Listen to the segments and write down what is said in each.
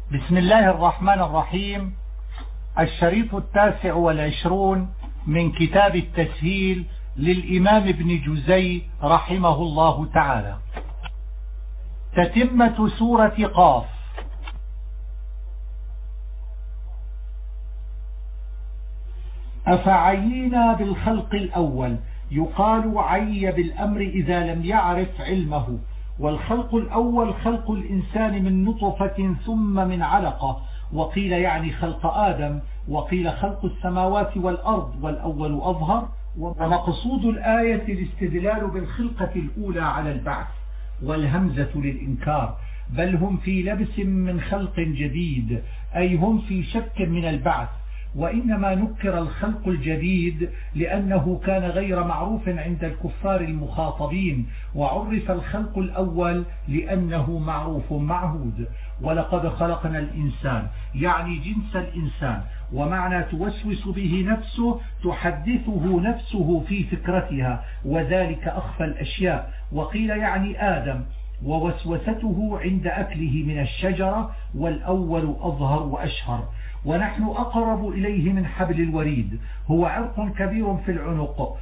بسم الله الرحمن الرحيم. الشريط 29 من كتاب التسهيل للإمام ابن جزي رحمه الله تعالى. تتمة سورة قاف. أفعينا بالخلق الأول، يقال عي بالأمر إذا لم يعرف علمه. والخلق الأول خلق الإنسان من نطفة ثم من علقة، وقيل يعني خلق آدم، وقيل خلق السماوات والأرض، والأول أظهر. ومقصود الآية الاستدلال بالخلقة الأولى على البعث، والهمزة للإنكار، بل هم في لبس من خلق جديد، أي هم في شك من البعث. وإنما نكر الخلق الجديد لأنه كان غير معروف عند الكفار المخاطبين، وعرف الخلق الأول لأنه معروف معهود. ولقد خلقنا الإنسان يعني جنس الإنسان، ومعنى توسوس به نفسه تحدثه نفسه في فكرتها، وذلك أخفى الأشياء. وقيل يعني آدم، ووسوسته عند أكله من الشجرة، والأول أظهر وأشهر. ونحن أقرب إليه من حبل الوريد، هو عرق كبير في العنق،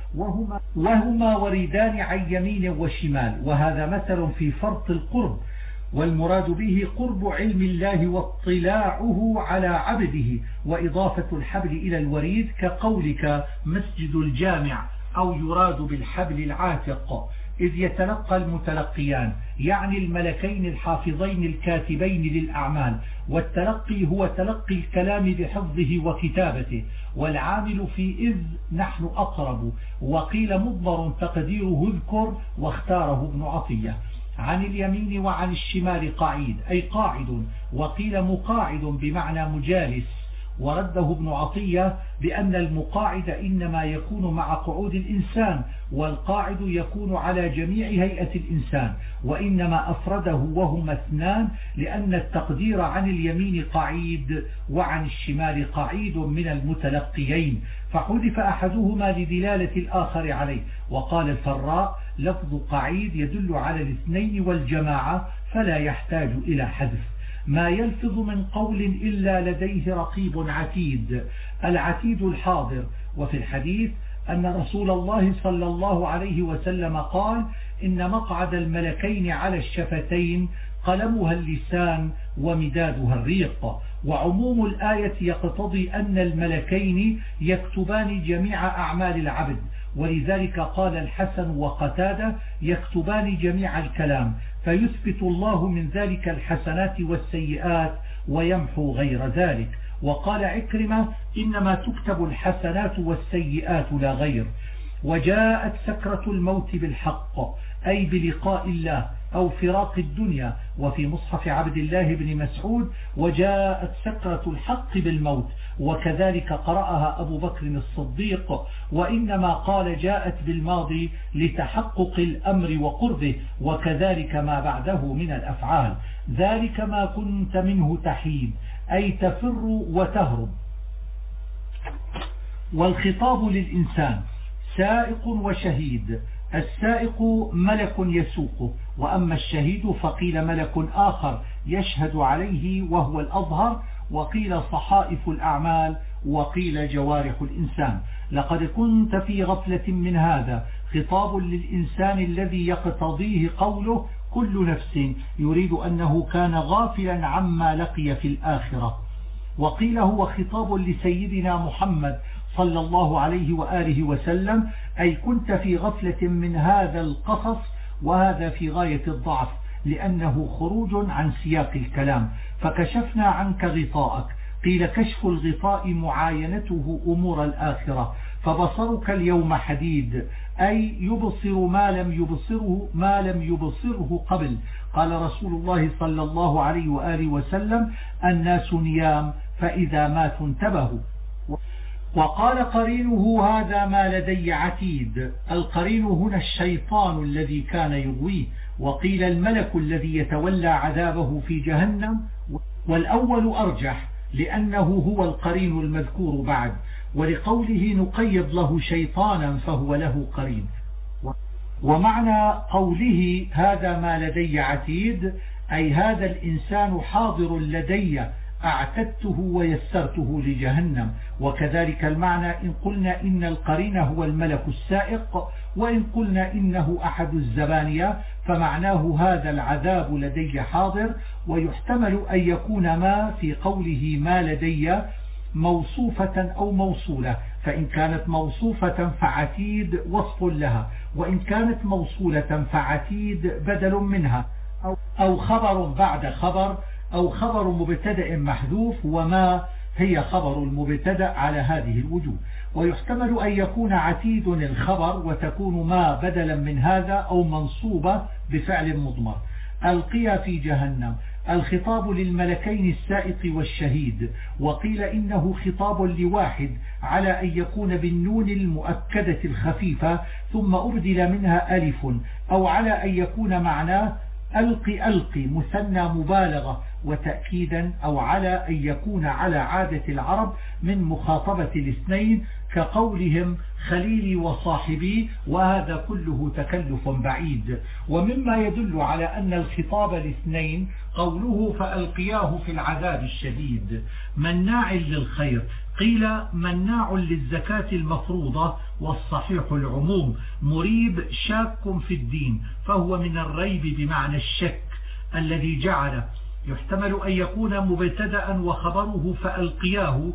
وهما وريدان عن يمين وشمال، وهذا مثل في فرط القرب، والمراد به قرب علم الله واطلاعه على عبده، وإضافة الحبل إلى الوريد كقولك مسجد الجامع، أو يراد بالحبل العاتق. إذ يتلقى المتلقيان يعني الملكين الحافظين الكاتبين للأعمال، والتلقي هو تلقي الكلام بحفظه وكتابته، والعامل في إذ نحن أقرب. وقيل مضمر تقديره اذكر، واختاره ابن عطية. عن اليمين وعن الشمال قعيد أي قاعد، وقيل مقاعد بمعنى مجالس، ورده ابن عطية بأن المقاعد إنما يكون مع قعود الإنسان، والقاعد يكون على جميع هيئة الإنسان، وإنما أفرده وهما اثنان لأن التقدير عن اليمين قعيد وعن الشمال قعيد من المتلقيين، فحذف أحدهما لدلالة الآخر عليه. وقال الفراء لفظ قعيد يدل على الاثنين والجماعة فلا يحتاج إلى حذف. ما يلفظ من قول إلا لديه رقيب عتيد، العتيد الحاضر. وفي الحديث أن رسول الله صلى الله عليه وسلم قال إن مقعد الملكين على الشفتين، قلمها اللسان ومدادها الريق. وعموم الآية يقتضي أن الملكين يكتبان جميع أعمال العبد، ولذلك قال الحسن وقتادة يكتبان جميع الكلام، فيثبت الله من ذلك الحسنات والسيئات ويمحو غير ذلك. وقال عكرمة إنما تكتب الحسنات والسيئات لا غير. وجاءت سكرة الموت بالحق أي بلقاء الله أو فراق الدنيا. وفي مصحف عبد الله بن مسعود وجاءت سكرة الحق بالموت، وكذلك قرأها أبو بكر الصديق. وإنما قال جاءت بالماضي لتحقق الأمر وقربه، وكذلك ما بعده من الأفعال. ذلك ما كنت منه تحيد أي تفر وتهرب. والخطاب للإنسان سائق وشهيد. السائق ملك يسوقه، وأما الشهيد فقيل ملك آخر يشهد عليه وهو الأظهر، وقيل صحائف الأعمال، وقيل جوارح الإنسان. لقد كنت في غفلة من هذا، خطاب للإنسان الذي يقتضيه قوله كل نفس، يريد أنه كان غافلا عما لقي في الآخرة. وقيل هو خطاب لسيدنا محمد صلى الله عليه وآله وسلم، أي كنت في غفلة من هذا القصص، وهذا في غاية الضعف لأنه خروج عن سياق الكلام، فكشفنا عنك غطاءك. قيل كشف الغطاء معاينته أمور الآخرة، فبصرك اليوم حديد أي يبصر ما لم يبصره قبل. قال رسول الله صلى الله عليه وآله وسلم الناس نيام فإذا ماتوا انتبهوا. وقال قرينه هذا ما لدي عتيد. القرين هنا الشيطان الذي كان يغويه، وقيل الملك الذي يتولى عذابه في جهنم، والأول أرجح لأنه هو القرين المذكور بعد، ولقوله نقيض له شيطانا فهو له قرين. ومعنى قوله هذا ما لدي عتيد أي هذا الإنسان حاضر لدي أعتدته ويسرته لجهنم. وكذلك المعنى إن قلنا إن القرين هو الملك السائق، وإن قلنا إنه أحد الزبانية، فمعناه هذا العذاب لدي حاضر. ويحتمل أن يكون ما في قوله ما لدي موصوفة أو موصولة، فإن كانت موصوفة فعتيد وصف لها، وإن كانت موصولة فعتيد بدل منها، أو خبر بعد خبر، أو خبر مبتدأ محذوف، وما هي خبر المبتدأ على هذه الوجوه. ويحتمل أن يكون عتيد الخبر وتكون ما بدلا من هذا، أو منصوبة بفعل مضمر. ألقي في جهنم، الخطاب للملكين السائق والشهيد، وقيل إنه خطاب لواحد على أن يكون بالنون المؤكدة الخفيفة ثم أبدل منها ألف، أو على أن يكون معناه ألقي مثنى مبالغة وتأكيدا، أو على أن يكون على عادة العرب من مخاطبة الاثنين كقولهم خليلي وصاحبي، وهذا كله تكلف بعيد. ومما يدل على أن الخطاب الاثنين قوله فألقياه في العذاب الشديد مناع للخير، قيل مناع للزكاة المفروضة، والصحيح العموم. مريب شاك في الدين، فهو من الريب بمعنى الشك الذي جعل. يحتمل أن يكون مبتدأ وخبره فألقياه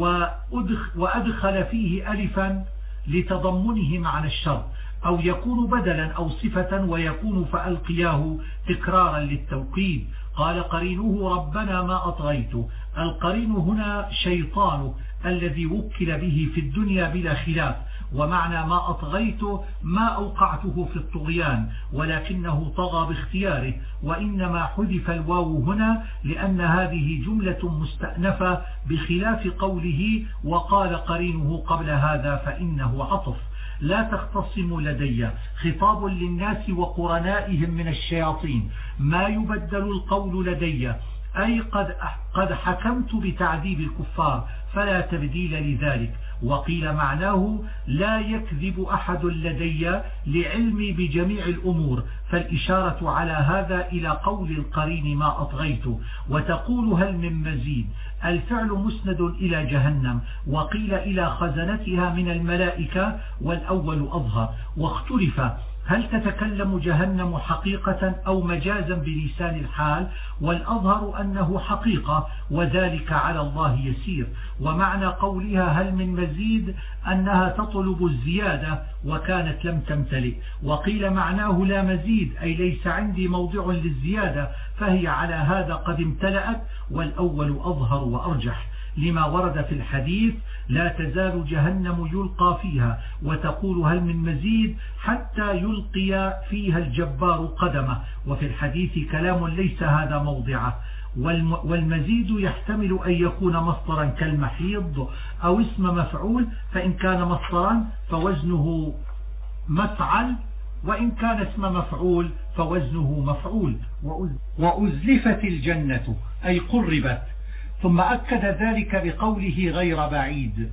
وأدخل فيه ألفا لتضمنه معنى الشر، أو يكون بدلا أو صفة ويكون فألقياه تكرارا للتوكيد. قال قرينه ربنا ما أطغيته، القرين هنا شيطانه الذي وكل به في الدنيا بلا خلاف، ومعنى ما أطغيته ما أوقعته في الطغيان، ولكنه طغى باختياره، وإنما حذف الواو هنا لأن هذه جملة مستأنفة بخلاف قوله وقال قرينه قبل هذا فإنه عطف. لا تختصموا لدي، خطاب للناس وقرنائهم من الشياطين، ما يبدل القول لدي، أي قد حكمت بتعذيب الكفار فلا تبديل لذلك. وقيل معناه لا يكذب أحد لدي لعلمي بجميع الأمور، فالإشارة على هذا إلى قول القرين ما أطغيته. وتقول هل من مزيد، الفعل مسند إلى جهنم، وقيل إلى خزنتها من الملائكة، والأول أظهر. واختلف هل تتكلم جهنم حقيقة أو مجازا بلسان الحال، والأظهر أنه حقيقة، وذلك على الله يسير. ومعنى قولها هل من مزيد أنها تطلب الزيادة وكانت لم تمتلئ. وقيل معناه لا مزيد، أي ليس عندي موضع للزيادة، فهي على هذا قد امتلأت، والأول أظهر وأرجح لما ورد في الحديث لا تزال جهنم يلقى فيها، وتقول هل من مزيد حتى يلقي فيها الجبار قدمه. وفي الحديث كلام ليس هذا موضعه. والمزيد يحتمل أن يكون مصدرا كالمحيض أو اسم مفعول، فإن كان مصدرا فوزنه مفعل، وإن كان اسم مفعول فوزنه مفعول. وأزلفت الجنة أي قربت. ثم أكد ذلك بقوله غير بعيد،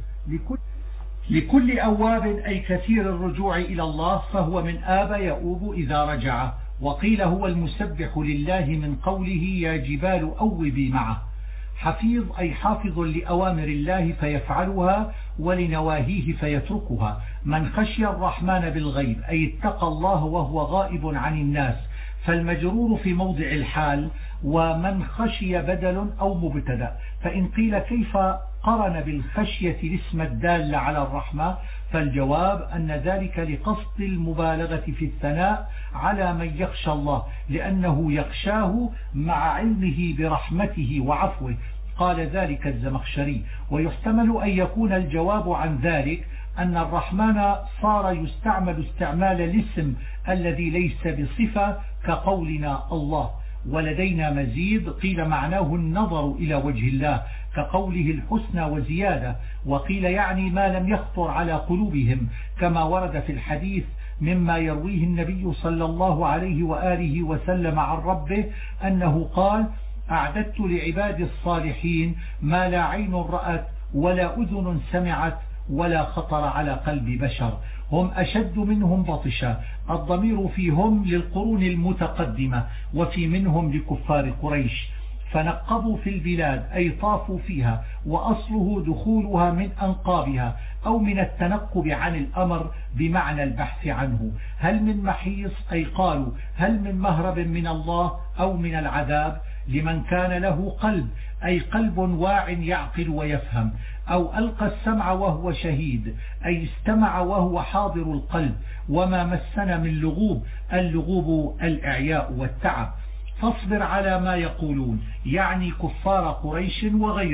لكل أواب أي كثير الرجوع إلى الله، فهو من آب يؤوب إذا رجع. وقيل هو المسبح لله من قوله يا جبال أوبي معه. حفيظ أي حافظ لأوامر الله فيفعلها ولنواهيه فيتركها. من خشي الرحمن بالغيب أي اتقى الله وهو غائب عن الناس، فالمجرور في موضع الحال، ومن خشي بدل أو مبتدا. فإن قيل كيف قرن بالخشية الاسم الدال على الرحمة، فالجواب أن ذلك لقصد المبالغة في الثناء على من يخشى الله، لأنه يخشاه مع علمه برحمته وعفوه. قال ذلك الزمخشري. ويحتمل أن يكون الجواب عن ذلك أن الرحمن صار يستعمل استعمال الاسم الذي ليس بصفة كقولنا الله. ولدينا مزيد قيل معناه النظر إلى وجه الله كقوله الحسنى وزيادة، وقيل يعني ما لم يخطر على قلوبهم، كما ورد في الحديث مما يرويه النبي صلى الله عليه وآله وسلم عن ربه أنه قال أعددت لعباد الصالحين ما لا عين رأت ولا أذن سمعت ولا خطر على قلب بشر. هم أشد منهم بطشا. الضمير فيهم للقرون المتقدمة وفي منهم لكفار قريش. فنقبوا في البلاد أي طافوا فيها، وأصله دخولها من أنقابها أو من التنقب عن الأمر بمعنى البحث عنه. هل من محيص أي قالوا هل من مهرب من الله أو من العذاب، لمن كان له قلب أي قلب واع يعقل ويفهم، أو ألقى السمع وهو شهيد أي استمع وهو حاضر القلب. وما مسنا من لغوب، اللغوب الإعياء والتعب. فاصبر على ما يقولون، يعني كفار قريش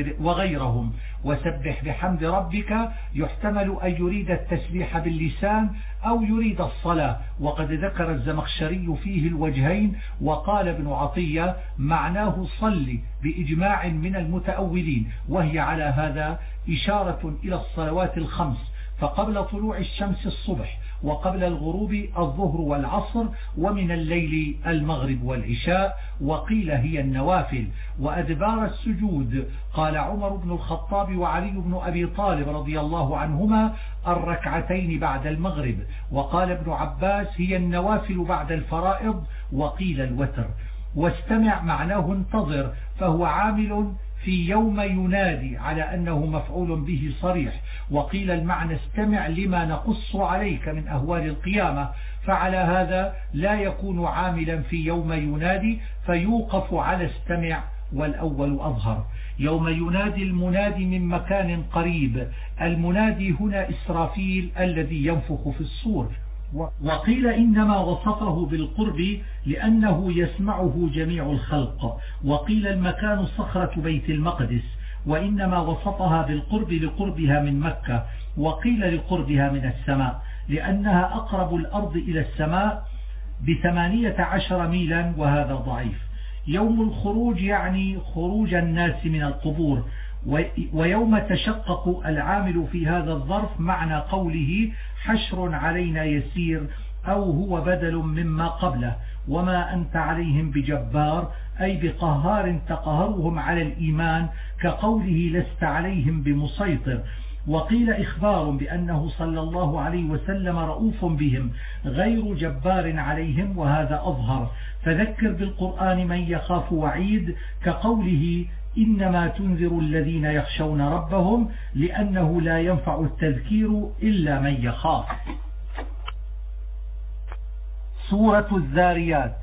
وغيرهم، وسبح بحمد ربك. يحتمل أن يريد التسبيح باللسان أو يريد الصلاة، وقد ذكر الزمخشري فيه الوجهين. وقال ابن عطية معناه صل بإجماع من المتأولين، وهي على هذا إشارة إلى الصلوات الخمس، فقبل طلوع الشمس الصبح، وقبل الغروب الظهر والعصر، ومن الليل المغرب والعشاء. وقيل هي النوافل. وأدبار السجود قال عمر بن الخطاب وعلي بن أبي طالب رضي الله عنهما الركعتين بعد المغرب. وقال ابن عباس هي النوافل بعد الفرائض، وقيل الوتر. واستمع معناه انتظر، فهو عامل في يوم ينادي على أنه مفعول به صريح. وقيل المعنى استمع لما نقص عليك من أهوال القيامة، فعلى هذا لا يكون عاملا في يوم ينادي، فيوقف على استمع، والأول أظهر. يوم ينادي المنادي من مكان قريب. المنادي هنا إسرافيل الذي ينفخ في الصور. وقيل إنما وصفه بالقرب لأنه يسمعه جميع الخلق. وقيل المكان صخرة بيت المقدس، وإنما وصفها بالقرب لقربها من مكة. وقيل لقربها من السماء لأنها أقرب الأرض إلى السماء ب18 ميلا، وهذا ضعيف. يوم الخروج يعني خروج الناس من القبور. ويوم تشقق العامل في هذا الظرف معنى قوله حشر علينا يسير، أو هو بدل مما قبله. وما أنت عليهم بجبار أي بقهار تقهرهم على الإيمان، كقوله لست عليهم بمسيطر. وقيل إخبار بأنه صلى الله عليه وسلم رؤوف بهم غير جبار عليهم، وهذا أظهر. فذكر بالقرآن من يخاف وعيد، كقوله إنما تنذر الذين يخشون ربهم، لأنه لا ينفع التذكير إلا من يخاف. سورة الذاريات.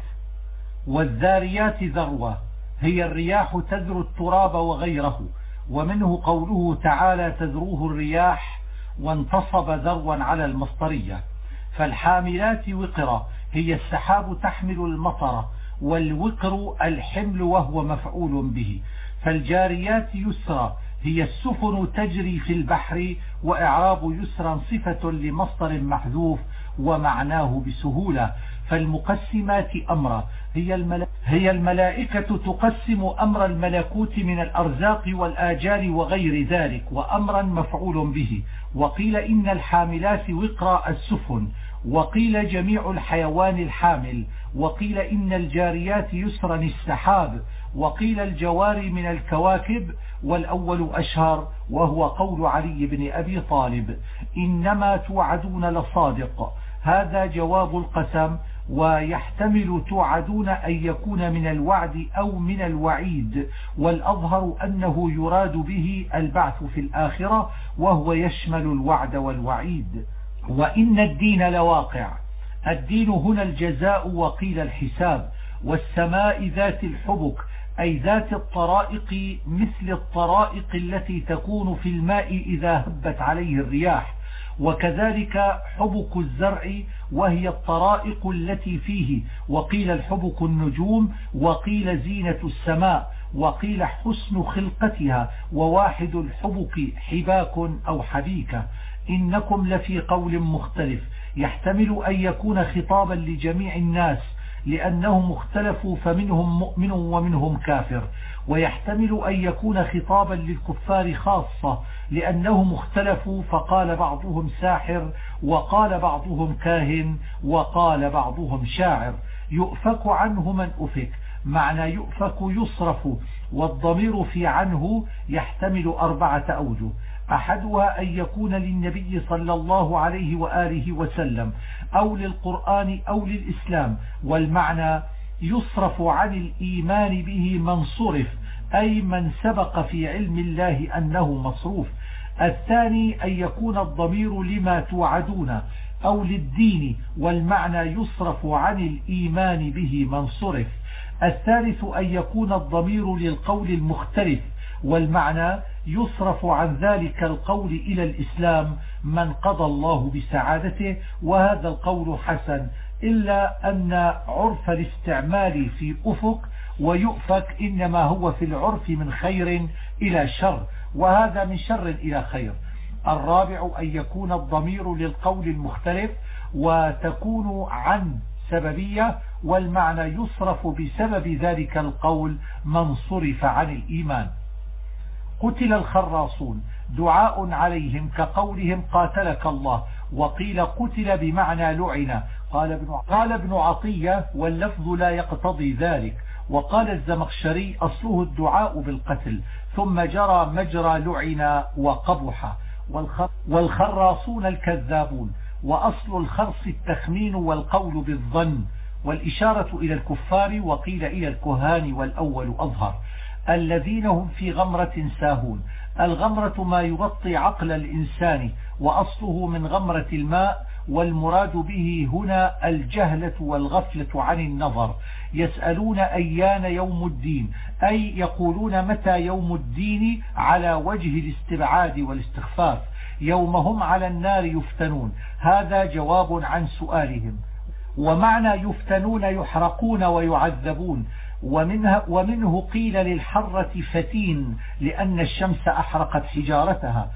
والذاريات ذروة، هي الرياح تذر التراب وغيره، ومنه قوله تعالى تذروه الرياح، وانتصب ذروا على المصدرية. فالحاملات وقرة، هي السحاب تحمل المطر، والوقر الحمل وهو مفعول به. فالجاريات يسرى، هي السفن تجري في البحر، وإعراب يسرا صفة لمصدر محذوف ومعناه بسهولة. فالمقسمات أمرا، هي الملائكة تقسم أمر الملكوت من الأرزاق والآجال وغير ذلك، وأمرا مفعول به. وقيل إن الحاملات وقرا السفن، وقيل جميع الحيوان الحامل، وقيل إن الجاريات يسرا السحاب، وقيل الجواري من الكواكب، والأول أشهر، وهو قول علي بن أبي طالب إنما توعدون لصادق. هذا جواب القسم، ويحتمل توعدون أن يكون من الوعد أو من الوعيد، والأظهر أنه يراد به البعث في الآخرة، وهو يشمل الوعد والوعيد. وإن الدين لواقع، الدين هنا الجزاء، وقيل الحساب. والسماء ذات الحبك، أي ذات الطرائق، مثل الطرائق التي تكون في الماء إذا هبت عليه الرياح. وكذلك حبك الزرع، وهي الطرائق التي فيه. وقيل الحبك النجوم، وقيل زينة السماء، وقيل حسن خلقتها، وواحد الحبك حباك أو حبيكة. إنكم لفي قول مختلف، يحتمل أن يكون خطابا لجميع الناس لأنهم اختلفوا، فمنهم مؤمن ومنهم كافر. ويحتمل أن يكون خطابا للكفار خاصة لأنهم اختلفوا، فقال بعضهم ساحر، وقال بعضهم كاهن، وقال بعضهم شاعر. يؤفك عنه من أفك، معنى يؤفك يصرف، والضمير في عنه يحتمل 4 أوجه. أحدها أن يكون للنبي صلى الله عليه وآله وسلم أو للقرآن أو للإسلام، والمعنى يصرف عن الإيمان به من صرف، أي من سبق في علم الله أنه مصروف. الثاني أن يكون الضمير لما توعدون أو للدين، والمعنى يصرف عن الإيمان به من صرف. الثالث أن يكون الضمير للقول المختلف، والمعنى يصرف عن ذلك القول إلى الإسلام من قضى الله بسعادته، وهذا القول حسن، إلا أن عرف الاستعمال في أفق ويؤفك إنما هو في العرف من خير إلى شر، وهذا من شر إلى خير. الرابع أن يكون الضمير للقول المختلف وتكون عن سببية، والمعنى يصرف بسبب ذلك القول من صرف عن الإيمان. قتل الخراصون دعاء عليهم كقولهم قاتلك الله، وقيل قتل بمعنى لعن. قال ابن عطية واللفظ لا يقتضي ذلك، وقال الزمخشري أصله الدعاء بالقتل ثم جرى مجرى لعن وقبح. والخراصون الكذابون، وأصل الخرص التخمين والقول بالظن، والإشارة إلى الكفار، وقيل إلى الكهان والأول أظهر. الذين هم في غمرة ساهون، الغمرة ما يغطي عقل الإنسان، وأصله من غمرة الماء، والمراد به هنا الجهلة والغفلة عن النظر. يسألون أيان يوم الدين، أي يقولون متى يوم الدين على وجه الاستبعاد والاستخفاف. يوم هم على النار يفتنون، هذا جواب عن سؤالهم. ومعنى يفتنون يحرقون ويعذبون، ومنه قيل للحرة فتين لأن الشمس أحرقت حجارتها.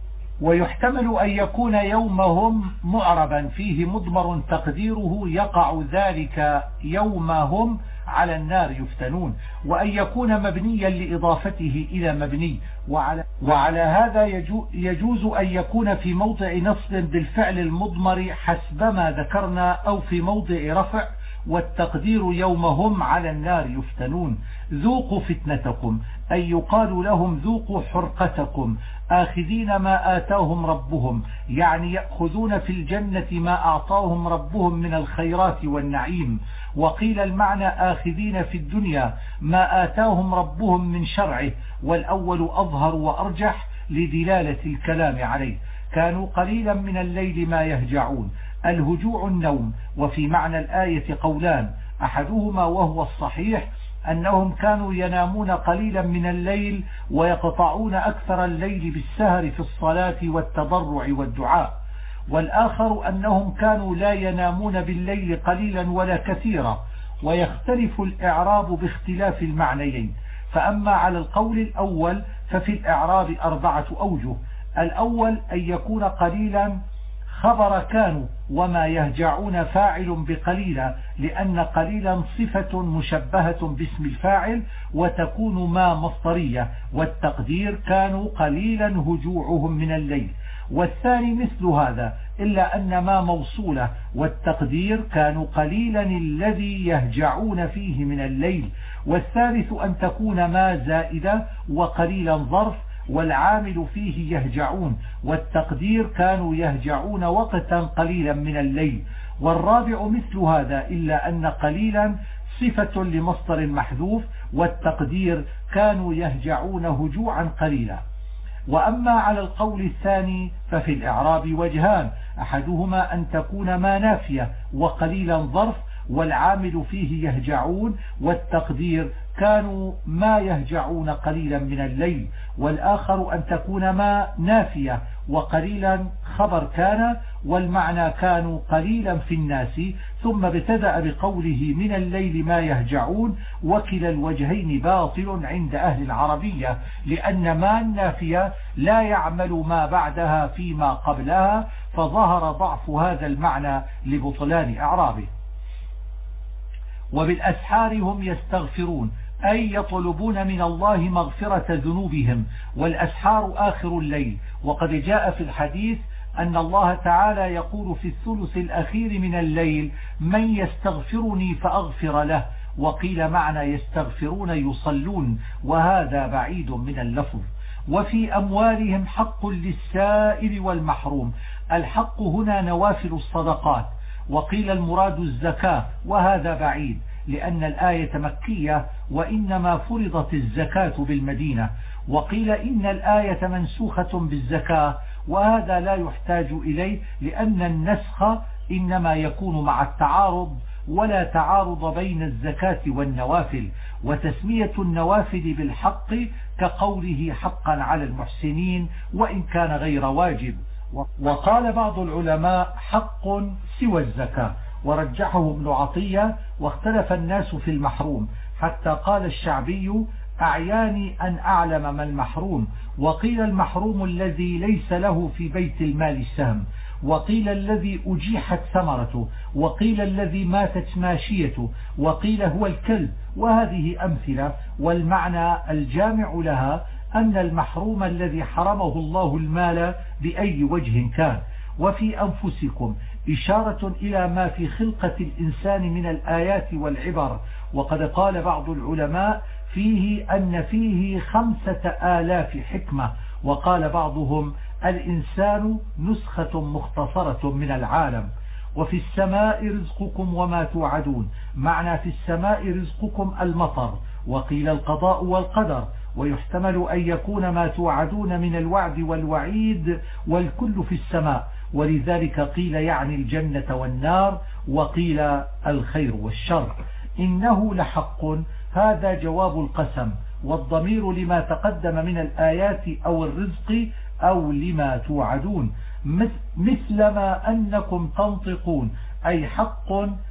ويحتمل أن يكون يومهم معربا فيه مضمر تقديره يقع ذلك يومهم على النار يفتنون، وأن يكون مبنيا لإضافته إلى مبني. وعلى هذا يجوز أن يكون في موضع نصب بالفعل المضمر حسب ما ذكرنا، أو في موضع رفع، والتقدير يومهم على النار يفتنون. ذوقوا فتنتكم، أي يقال لهم ذوقوا حرقتكم، آخذين ما آتاهم ربهم، يعني يأخذون في الجنة ما أعطاهم ربهم من الخيرات والنعيم. وقيل المعنى آخذين في الدنيا ما آتاهم ربهم من شرعه، والأول أظهر وأرجح لدلالة الكلام عليه. كانوا قليلا من الليل ما يهجعون، الهجوع النوم. وفي معنى الآية قولان، أحدهما وهو الصحيح أنهم كانوا ينامون قليلا من الليل ويقطعون أكثر الليل بالسهر في الصلاة والتضرع والدعاء، والآخر أنهم كانوا لا ينامون بالليل قليلا ولا كثيرا. ويختلف الإعراب باختلاف المعنيين. فأما على القول الأول ففي الإعراب 4 أوجه. الأول أن يكون قليلا خبر كانوا، وما يهجعون فاعل بقليلا، لأن قليلا صفة مشبهة باسم الفاعل، وتكون ما مصدرية، والتقدير كانوا قليلا هجوعهم من الليل. والثاني مثل هذا، إلا أن ما موصولة، والتقدير كانوا قليلا الذي يهجعون فيه من الليل. والثالث أن تكون ما زائدة وقليلا ظرف، والعامل فيه يهجعون، والتقدير كانوا يهجعون وقتا قليلا من الليل. والرابع مثل هذا، إلا أن قليلا صفة لمصدر محذوف، والتقدير كانوا يهجعون هجوعا قليلا. وأما على القول الثاني ففي الإعراب وجهان، أحدهما أن تكون ما نافية وقليلا ظرف، والعامل فيه يهجعون، والتقدير كانوا ما يهجعون قليلا من الليل. والآخر أن تكون ما نافية وقليلا خبر كان، والمعنى كانوا قليلا في الناس، ثم ابتدأ بقوله من الليل ما يهجعون. وكلا الوجهين باطل عند أهل العربية، لأن ما النافية لا يعمل ما بعدها فيما قبلها، فظهر ضعف هذا المعنى لبطلان إعرابه. وبالأسحار هم يستغفرون، أي يطلبون من الله مغفرة ذنوبهم، والأسحار آخر الليل. وقد جاء في الحديث أن الله تعالى يقول في الثلث الأخير من الليل من يستغفرني فأغفر له. وقيل معنى يستغفرون يصلون، وهذا بعيد من اللفظ. وفي أموالهم حق للسائل والمحروم. الحق هنا نوافل الصدقات، وقيل المراد الزكاة، وهذا بعيد لأن الآية مكية وإنما فرضت الزكاة بالمدينة. وقيل إن الآية منسوخة بالزكاة، وهذا لا يحتاج إليه لأن النسخ إنما يكون مع التعارض، ولا تعارض بين الزكاة والنوافل. وتسمية النوافل بالحق كقوله حقا على المحسنين وإن كان غير واجب. وقال بعض العلماء حق سوى الزكاة، ورجحه ابن عطية، واختلف الناس في المحروم، حتى قال الشعبي أعياني أن أعلم ما المحروم. وقيل المحروم الذي ليس له في بيت المال سهم، وقيل الذي أجيحت ثمرته، وقيل الذي ماتت ماشيته، وقيل هو الكلب. وهذه أمثلة، والمعنى الجامع لها أن المحروم الذي حرمه الله المال بأي وجه كان. وفي أنفسكم إشارة إلى ما في خلقة الإنسان من الآيات والعبر. وقد قال بعض العلماء فيه أن فيه 5000 حكمة، وقال بعضهم الإنسان نسخة مختصرة من العالم. وفي السماء رزقكم وما توعدون، معنى في السماء رزقكم المطر، وقيل القضاء والقدر، ويحتمل أن يكون ما توعدون من الوعد والوعيد والكل في السماء، ولذلك قيل يعني الجنة والنار، وقيل الخير والشر. إنه لحق، هذا جواب القسم، والضمير لما تقدم من الآيات أو الرزق أو لما توعدون، مثل ما أنكم تنطقون، أي حق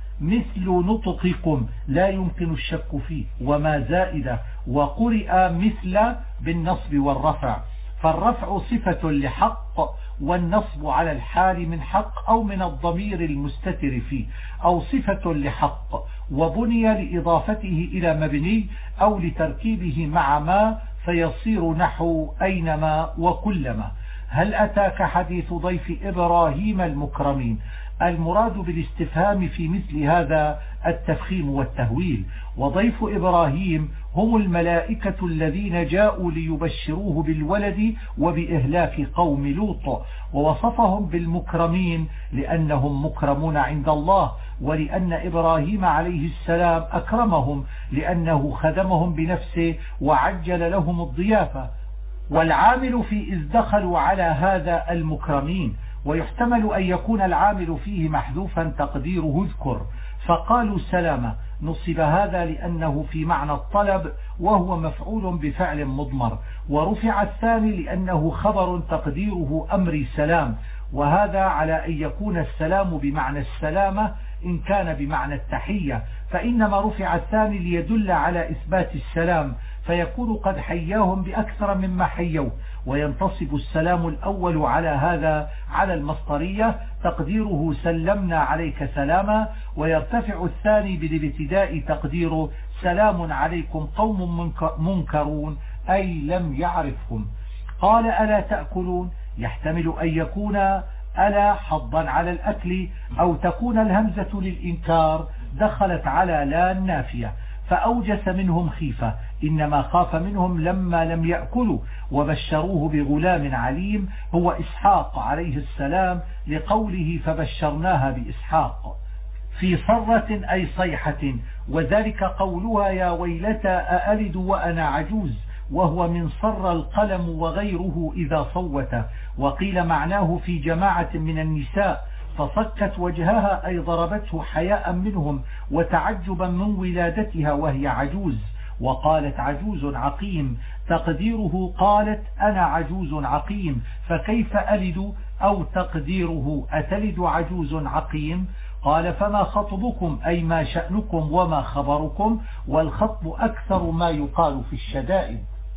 مثل نطقكم لا يمكن الشك فيه، وما زائدة. وقرئ مثل بالنصب والرفع، فالرفع صفة لحق، والنصب على الحال من حق أو من الضمير المستتر فيه، أو صفة لحق، وبني لإضافته إلى مبني أو لتركيبه مع ما فيصير نحو أينما وكلما. هل أتاك حديث ضيف إبراهيم المكرمين؟ المراد بالاستفهام في مثل هذا التفخيم والتهويل. وضيف إبراهيم هم الملائكة الذين جاءوا ليبشروه بالولد وبإهلاك قوم لوط، ووصفهم بالمكرمين لأنهم مكرمون عند الله، ولأن إبراهيم عليه السلام أكرمهم لأنه خدمهم بنفسه وعجل لهم الضيافة. والعامل في إذ دخلوا على هذا المكرمين، ويحتمل أن يكون العامل فيه محذوفا تقديره اذكر، فقالوا سلامة، نصب هذا لأنه في معنى الطلب وهو مفعول بفعل مضمر، ورفع الثاني لأنه خبر تقديره أمر سلام، وهذا على أن يكون السلام بمعنى السلامة إن كان بمعنى التحية، فإنما رفع الثاني ليدل على إثبات السلام، فيكون قد حياهم بأكثر مما حيوه. وينتصب السلام الأول على هذا على المصدرية تقديره سلمنا عليك سلاما، ويرتفع الثاني بالابتداء تقديره سلام عليكم قوم منكرون أي لم يعرفهم. قال ألا تأكلون، يحتمل أن يكون ألا حظا على الأكل، أو تكون الهمزة للإنكار دخلت على لا النافية، فأوجس منهم خيفة، إنما خاف منهم لما لم يأكلوا، وبشروه بغلام عليم هو إسحاق عليه السلام، لقوله فبشرناها بإسحاق. في صرة أي صيحة، وذلك قولها يا ويلتى أألد وأنا عجوز، وهو من صر القلم وغيره إذا صوت. وقيل معناه في جماعة من النساء، فصكت وجهها أي ضربته حياء منهم وتعجبا من ولادتها وهي عجوز. وقالت عجوز عقيم، تقديره قالت أنا عجوز عقيم، فكيف ألد، أو تقديره أتلد عجوز عقيم. قال فما خطبكم أي ما شأنكم وما خبركم، والخطب أكثر ما يقال في الشدائد.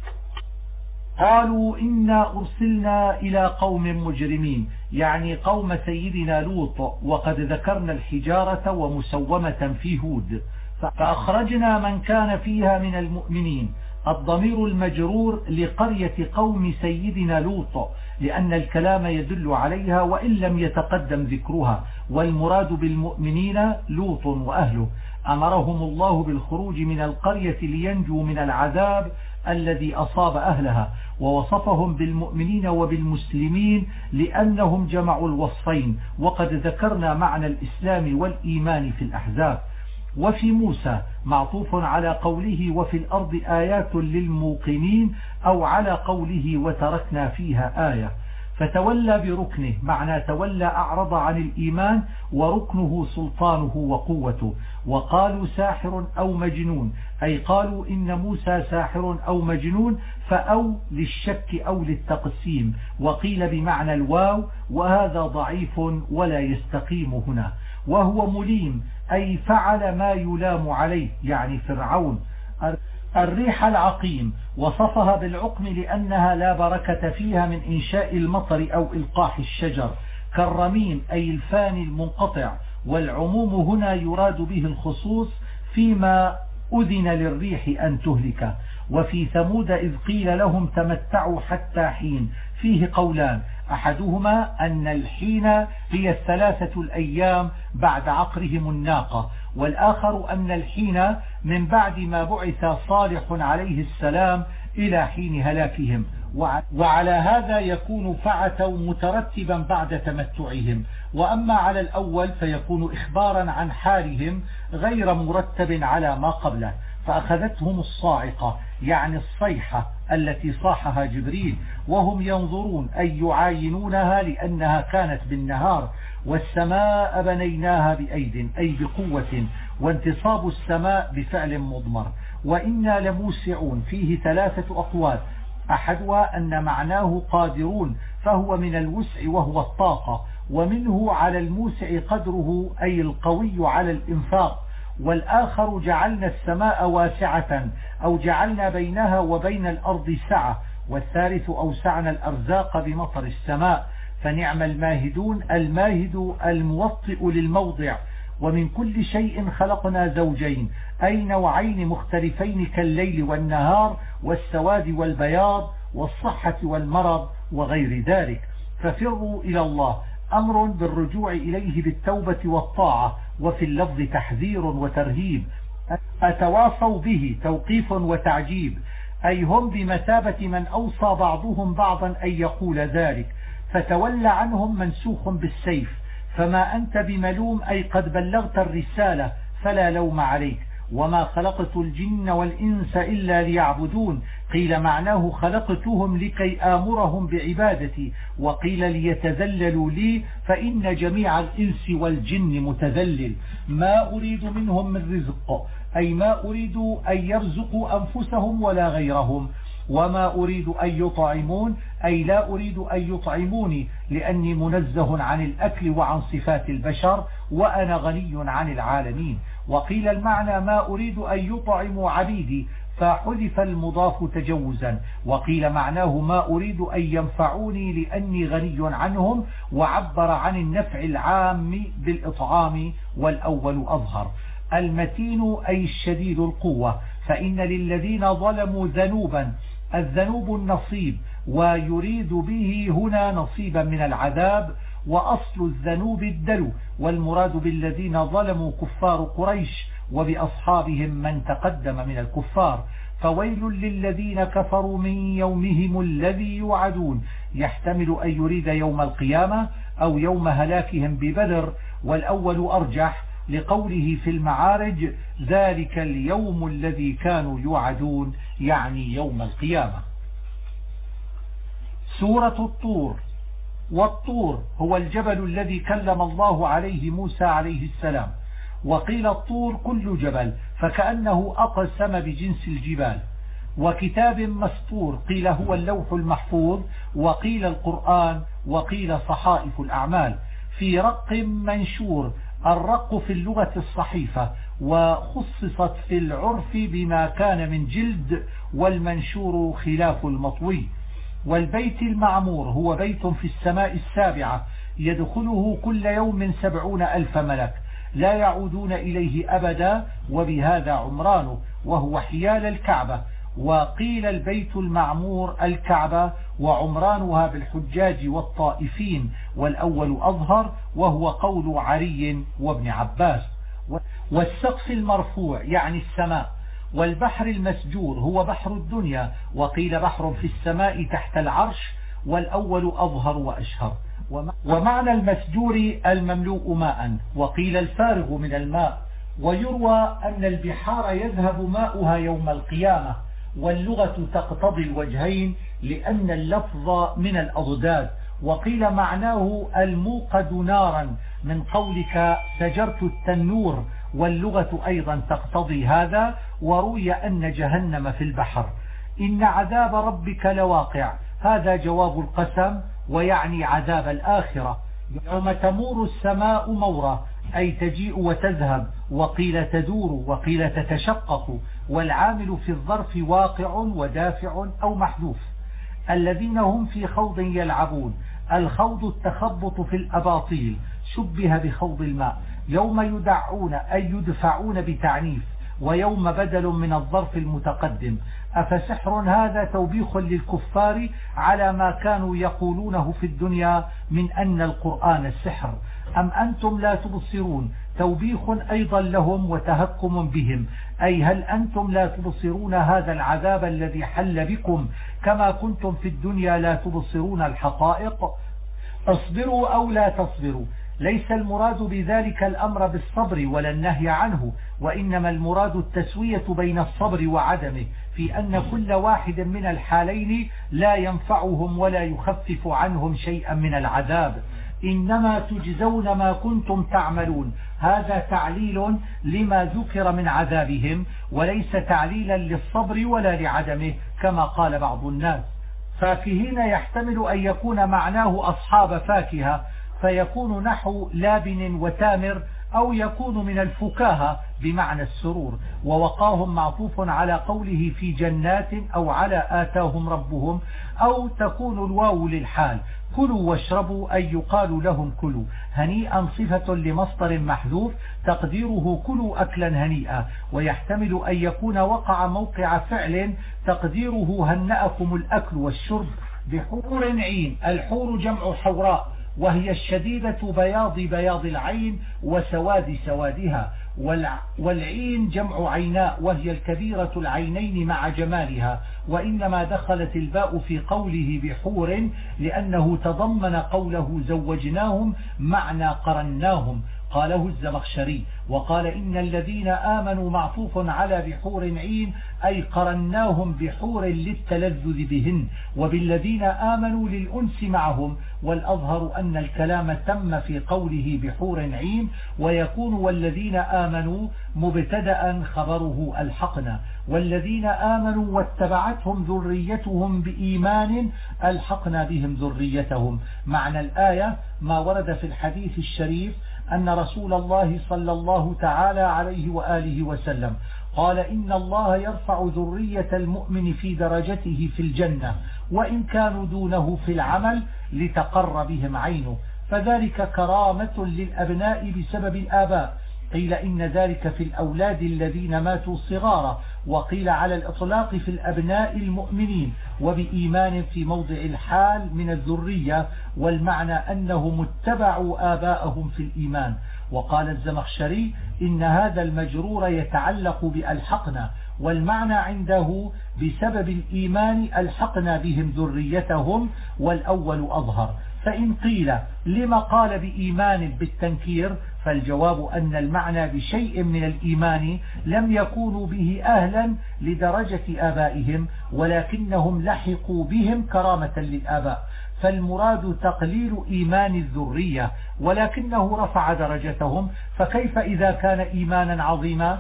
قالوا إنا أرسلنا إلى قوم مجرمين، يعني قوم سيدنا لوط، وقد ذكرنا الحجارة ومسومة في هود، فأخرجنا من كان فيها من المؤمنين. الضمير المجرور لقرية قوم سيدنا لوط، لأن الكلام يدل عليها وإن لم يتقدم ذكرها، والمراد بالمؤمنين لوط وأهله. أمرهم الله بالخروج من القرية لينجوا من العذاب الذي أصاب أهلها، ووصفهم بالمؤمنين وبالمسلمين لأنهم جمعوا الوصفين، وقد ذكرنا معنى الإسلام والإيمان في الأحزاب. وفي موسى معطوف على قوله وفي الأرض آيات للموقنين، أو على قوله وتركنا فيها آية. فتولى بركنه، معنى تولى أعرض عن الإيمان، وركنه سلطانه وقوته. وقالوا ساحر أو مجنون، أي قالوا إن موسى ساحر أو مجنون، فأو للشك أو للتقسيم، وقيل بمعنى الواو، وهذا ضعيف ولا يستقيم هنا. وهو مليم، أي فعل ما يلام عليه، يعني فرعون. الريح العقيم وصفها بالعقم لأنها لا بركة فيها من إنشاء المطر أو إلقاح الشجر، كالرميم أي الفاني المنقطع. والعموم هنا يراد به الخصوص فيما أذن للريح أن تهلك. وفي ثمود إذ قيل لهم تمتعوا حتى حين، فيه قولان، أحدهما أن الحين هي 3 الأيام بعد عقرهم الناقة، والآخر أن الحين من بعد ما بعث صالح عليه السلام إلى حين هلاكهم. وعلى هذا يكون فعتوا مترتبا بعد تمتعهم. وأما على الأول فيكون إخبارا عن حالهم غير مرتب على ما قبله. فأخذتهم الصاعقة، يعني الصيحة التي صاحها جبريل، وهم ينظرون أي يعاينونها لأنها كانت بالنهار. والسماء بنيناها بأيد، أي بقوة، وانتصاب السماء بفعل مضمر. وإنا لموسعون، فيه 3 أقوال، أحدها أن معناه قادرون، فهو من الوسع وهو الطاقة، ومنه على الموسع قدره، أي القوي على الإنفاق. والآخر جعلنا السماء واسعة، أو جعلنا بينها وبين الأرض سعة. والثالث أوسعنا الأرزاق بمطر السماء. فنعم الماهدون، الماهد الموطئ للموضع. ومن كل شيء خلقنا زوجين، أي نوعين مختلفين كالليل والنهار، والسواد والبياض، والصحة والمرض، وغير ذلك. ففروا إلى الله، أمر بالرجوع إليه بالتوبة والطاعة. وفي اللفظ تحذير وترهيب. أتواصوا به، توقيف وتعجيب، أي هم بمثابة من أوصى بعضهم بعضا أن يقول ذلك. فتولى عنهم منسوخ بالسيف. فما أنت بملوم، أي قد بلغت الرسالة فلا لوم عليك. وما خلقت الجن والإنس إلا ليعبدون، قيل معناه خلقتهم لكي آمرهم بعبادتي، وقيل ليتذللوا لي، فإن جميع الإنس والجن متذلل. ما أريد منهم من رزق، أي ما أريد أن يرزقوا أنفسهم ولا غيرهم. وما أريد أن يطعمون، أي لا أريد أن يطعموني، لأني منزه عن الأكل وعن صفات البشر، وأنا غني عن العالمين. وقيل المعنى ما أريد أن يطعموا عبيدي، فحذف المضاف تجوزا. وقيل معناه ما أريد أن ينفعوني لأني غني عنهم، وعبر عن النفع العام بالإطعام، والأول أظهر. المتين أي الشديد القوة. فإن للذين ظلموا ذنوبا، الذنوب النصيب، ويريد به هنا نصيبا من العذاب. وأصل الذنوب الدلو، والمراد بالذين ظلموا كفار قريش، وبأصحابهم من تقدم من الكفار. فويل للذين كفروا من يومهم الذي يوعدون، يحتمل أن يريد يوم القيامة أو يوم هلاكهم ببدر، والأول أرجح لقوله في المعارج ذلك اليوم الذي كانوا يوعدون، يعني يوم القيامة. سورة الطور. والطور هو الجبل الذي كلم الله عليه موسى عليه السلام. وقيل الطور كل جبل، فكأنه أقسم بجنس الجبال. وكتاب مسطور، قيل هو اللوح المحفوظ، وقيل القرآن، وقيل صحائف الأعمال. في رق منشور، الرق في اللغة الصحيفة، وخصصت في العرف بما كان من جلد، والمنشور خلاف المطوي. والبيت المعمور هو بيت في السماء السابعة، يدخله كل يوم 70,000 ملك، لا يعودون إليه أبدا، وبهذا عمرانه، وهو حيال الكعبة. وقيل البيت المعمور الكعبة، وعمرانها بالحجاج والطائفين، والأول أظهر، وهو قول علي وابن عباس. والسقف المرفوع يعني السماء. والبحر المسجور هو بحر الدنيا، وقيل بحر في السماء تحت العرش، والأول أظهر وأشهر. ومعنى المسجور المملوء ماء، وقيل الفارغ من الماء. ويروى أن البحار يذهب ماؤها يوم القيامة، واللغة تقتضي الوجهين لأن اللفظ من الأضداد. وقيل معناه الموقد نارا من قولك سجرت التنور، واللغة أيضا تقتضي هذا. وروي أن جهنم في البحر. إن عذاب ربك لواقع، هذا جواب القسم، ويعني عذاب الآخرة. يوم تمور السماء مورا، أي تجيء وتذهب، وقيل تدور، وقيل تتشقق. والعامل في الظرف واقع ودافع أو محذوف. الذين هم في خوض يلعبون، الخوض التخبط في الأباطيل، شبه بخوض الماء. يوم يدعون أي يدفعون بتعنيف، ويوم بدل من الظرف المتقدم. أفسحر هذا توبيخ للكفار على ما كانوا يقولونه في الدنيا من أن القرآن السحر، أم أنتم لا تبصرون، توبيخ أيضا لهم وتهكم بهم، أي هل أنتم لا تبصرون هذا العذاب الذي حل بكم كما كنتم في الدنيا لا تبصرون الحقائق؟ اصبروا أو لا تصبروا، ليس المراد بذلك الأمر بالصبر ولا النهي عنه، وإنما المراد التسوية بين الصبر وعدمه، في أن كل واحد من الحالين لا ينفعهم ولا يخفف عنهم شيئا من العذاب. إنما تجزون ما كنتم تعملون، هذا تعليل لما ذكر من عذابهم، وليس تعليلا للصبر ولا لعدمه كما قال بعض الناس. فاكهين يحتمل أن يكون معناه أصحاب فاكهة، فيكون نحو لابن وتامر، أو يكون من الفكاهة بمعنى السرور. ووقاهم معطوف على قوله في جنات، أو على آتاهم ربهم، أو تكون الواو للحال. كلوا واشربوا أي يقال لهم كلوا. هنيئا صفة لمصدر محذوف تقديره كلوا أكلا هنيئا، ويحتمل أن يكون وقع موقع فعل تقديره هنأكم الأكل والشرب بحور عين. الحور جمع حوراء، وهي الشديدة بياض العين وسواد سوادها. والعين جمع عيناء، وهي الكبيرة العينين مع جمالها. وإنما دخلت الباء في قوله بحور لأنه تضمن قوله زوجناهم معنى قرناهم، قاله الزمخشري. وقال إن الذين آمنوا معطوف على بحور عين، أي قرناهم بحور للتلذذ بهن، وبالذين آمنوا للأنس معهم. والأظهر أن الكلام تم في قوله بحور عين، ويكون والذين آمنوا مبتدأ خبره الحقنا. والذين آمنوا واتبعتهم ذريتهم بإيمان الحقنا بهم ذريتهم. معنى الآية ما ورد في الحديث الشريف أن رسول الله صلى الله تعالى عليه وآله وسلم قال إن الله يرفع ذرية المؤمن في درجته في الجنة، وإن كانوا دونه في العمل لتقر بهم عينه، فذلك كرامة للأبناء بسبب الآباء. قيل إن ذلك في الأولاد الذين ماتوا صغارا، وقيل على الإطلاق في الأبناء المؤمنين، وبإيمان في موضع الحال من الذرية، والمعنى أنهم اتبعوا آباءهم في الإيمان. وقال الزمخشري إن هذا المجرور يتعلق بألحقنا، والمعنى عنده بسبب الإيمان ألحقنا بهم ذريتهم، والأول أظهر. فإن قيل لما قال بإيمان بالتنكير، فالجواب أن المعنى بشيء من الإيمان لم يكونوا به أهلا لدرجة آبائهم، ولكنهم لحقوا بهم كرامة للآباء، فالمراد تقليل إيمان الذرية، ولكنه رفع درجتهم. فكيف إذا كان إيمانا عظيما؟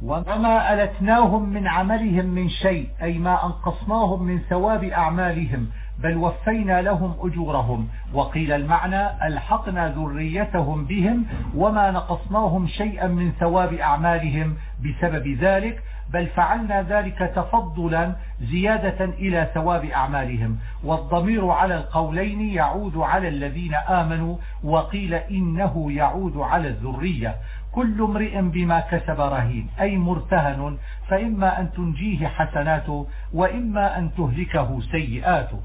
وما ألتناهم من عملهم من شيء، أي ما أنقصناهم من ثواب أعمالهم، بل وفينا لهم أجورهم. وقيل المعنى ألحقنا ذريتهم بهم، وما نقصناهم شيئا من ثواب أعمالهم بسبب ذلك، بل فعلنا ذلك تفضلا زيادة إلى ثواب أعمالهم. والضمير على القولين يعود على الذين آمنوا، وقيل إنه يعود على الذرية. كل امرئ بما كسب رهين، أي مرتهن، فإما أن تنجيه حسناته وإما أن تهلكه سيئاته.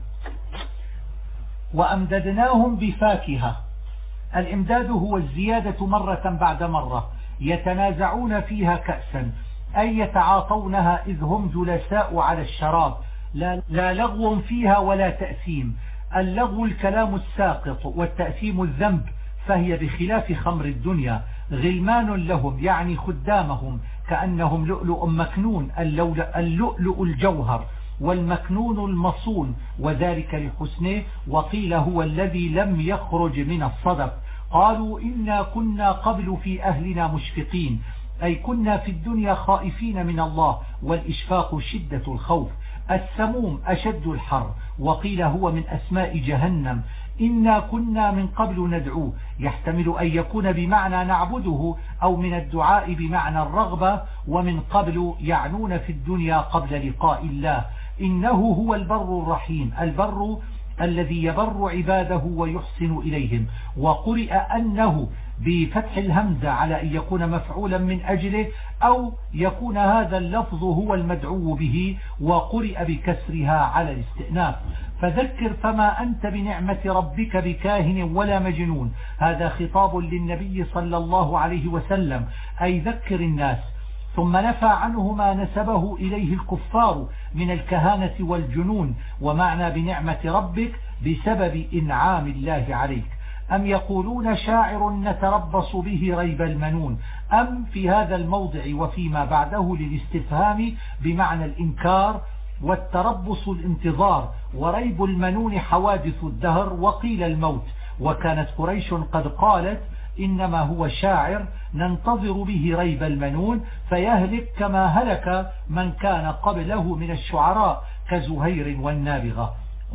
وأمددناهم بفاكهة. الإمداد هو الزيادة مرة بعد مرة، يتنازعون فيها كأسا، أي يتعاطونها إذ هم جلساء على الشراب، لا لغو فيها ولا تأثيم. اللغو الكلام الساقط، والتأثيم الذنب، فهي بخلاف خمر الدنيا. غلمان لهم يعني خدامهم، كأنهم لؤلؤ مكنون، اللؤلؤ الجوهر والمكنون المصون، وذلك لحسنه. وقيل هو الذي لم يخرج من الصدف. قالوا إنا كنا قبل في أهلنا مشفقين، أي كنا في الدنيا خائفين من الله، والإشفاق شدة الخوف. السموم أشد الحر، وقيل هو من أسماء جهنم. إنا كنا من قبل ندعوه، يحتمل أن يكون بمعنى نعبده، أو من الدعاء بمعنى الرغبة. ومن قبل يعنون في الدنيا قبل لقاء الله. إنه هو البر الرحيم، البر الذي يبر عباده ويحسن إليهم. وقرئ أنه بفتح الهمزة على أن يكون مفعولا من أجله، أو يكون هذا اللفظ هو المدعو به، وقرئ بكسرها على الاستئناف. فذكر فما أنت بنعمة ربك بكاهن ولا مجنون. هذا خطاب للنبي صلى الله عليه وسلم، أي ذكر الناس. ثم نفى عنه ما نسبه إليه الكفار من الكهانة والجنون. ومعنى بنعمة ربك بسبب إنعام الله عليك. أم يقولون شاعر نتربص به ريب المنون. أم في هذا الموضع وفيما بعده للاستفهام بمعنى الإنكار، والتربص الانتظار، وريب المنون حوادث الدهر، وقيل الموت. وكانت قريش قد قالت إنما هو شاعر ننتظر به ريب المنون فيهلك كما هلك من كان قبله من الشعراء كزهير والنابغة.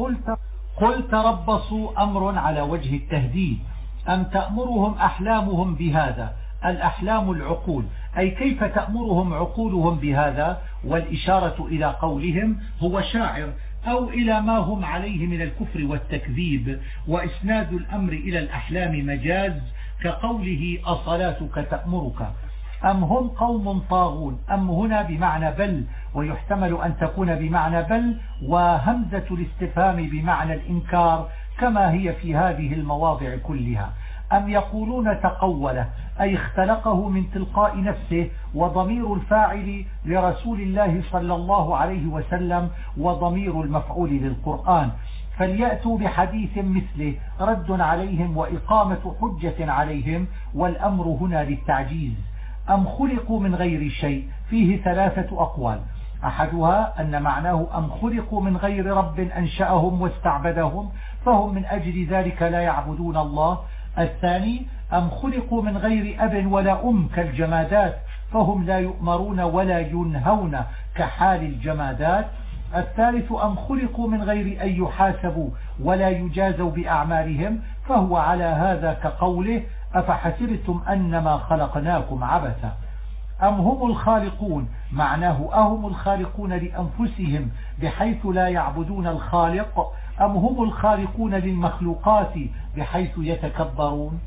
قل تربصوا أمر على وجه التهديد. أم تأمرهم أحلامهم بهذا؟ الأحلام العقول، أي كيف تأمرهم عقولهم بهذا؟ والإشارة إلى قولهم هو شاعر، أو إلى ما هم عليه من الكفر والتكذيب. وإسناد الأمر إلى الأحلام مجاز، كقوله أصلاتك تأمرك. أم هم قوم طاغون. أم هنا بمعنى بل، ويحتمل أن تكون بمعنى بل، وهمزة الاستفهام بمعنى الإنكار، كما هي في هذه المواضع كلها. أم يقولون تقوله، أي اختلقه من تلقاء نفسه، وضمير الفاعل لرسول الله صلى الله عليه وسلم، وضمير المفعول للقرآن. فليأتوا بحديث مثله رد عليهم وإقامة حجة عليهم، والأمر هنا للتعجيز. أم خلقوا من غير شيء، فيه ثلاثة أقوال. أحدها أن معناه أم خلقوا من غير رب أنشأهم واستعبدهم فهم من أجل ذلك لا يعبدون الله. الثاني أم خلقوا من غير أب ولا أم كالجمادات فهم لا يؤمرون ولا ينهون كحال الجمادات. الثالث أم خلقوا من غير أن يحاسبوا ولا يجازوا بأعمالهم فهو على هذا كقوله أفحسبتم أنما خلقناكم عبثا. أم هم الخالقون، معناه أهم الخالقون لأنفسهم بحيث لا يعبدون الخالق، أم هم الخالقون للمخلوقات بحيث يتكبرون.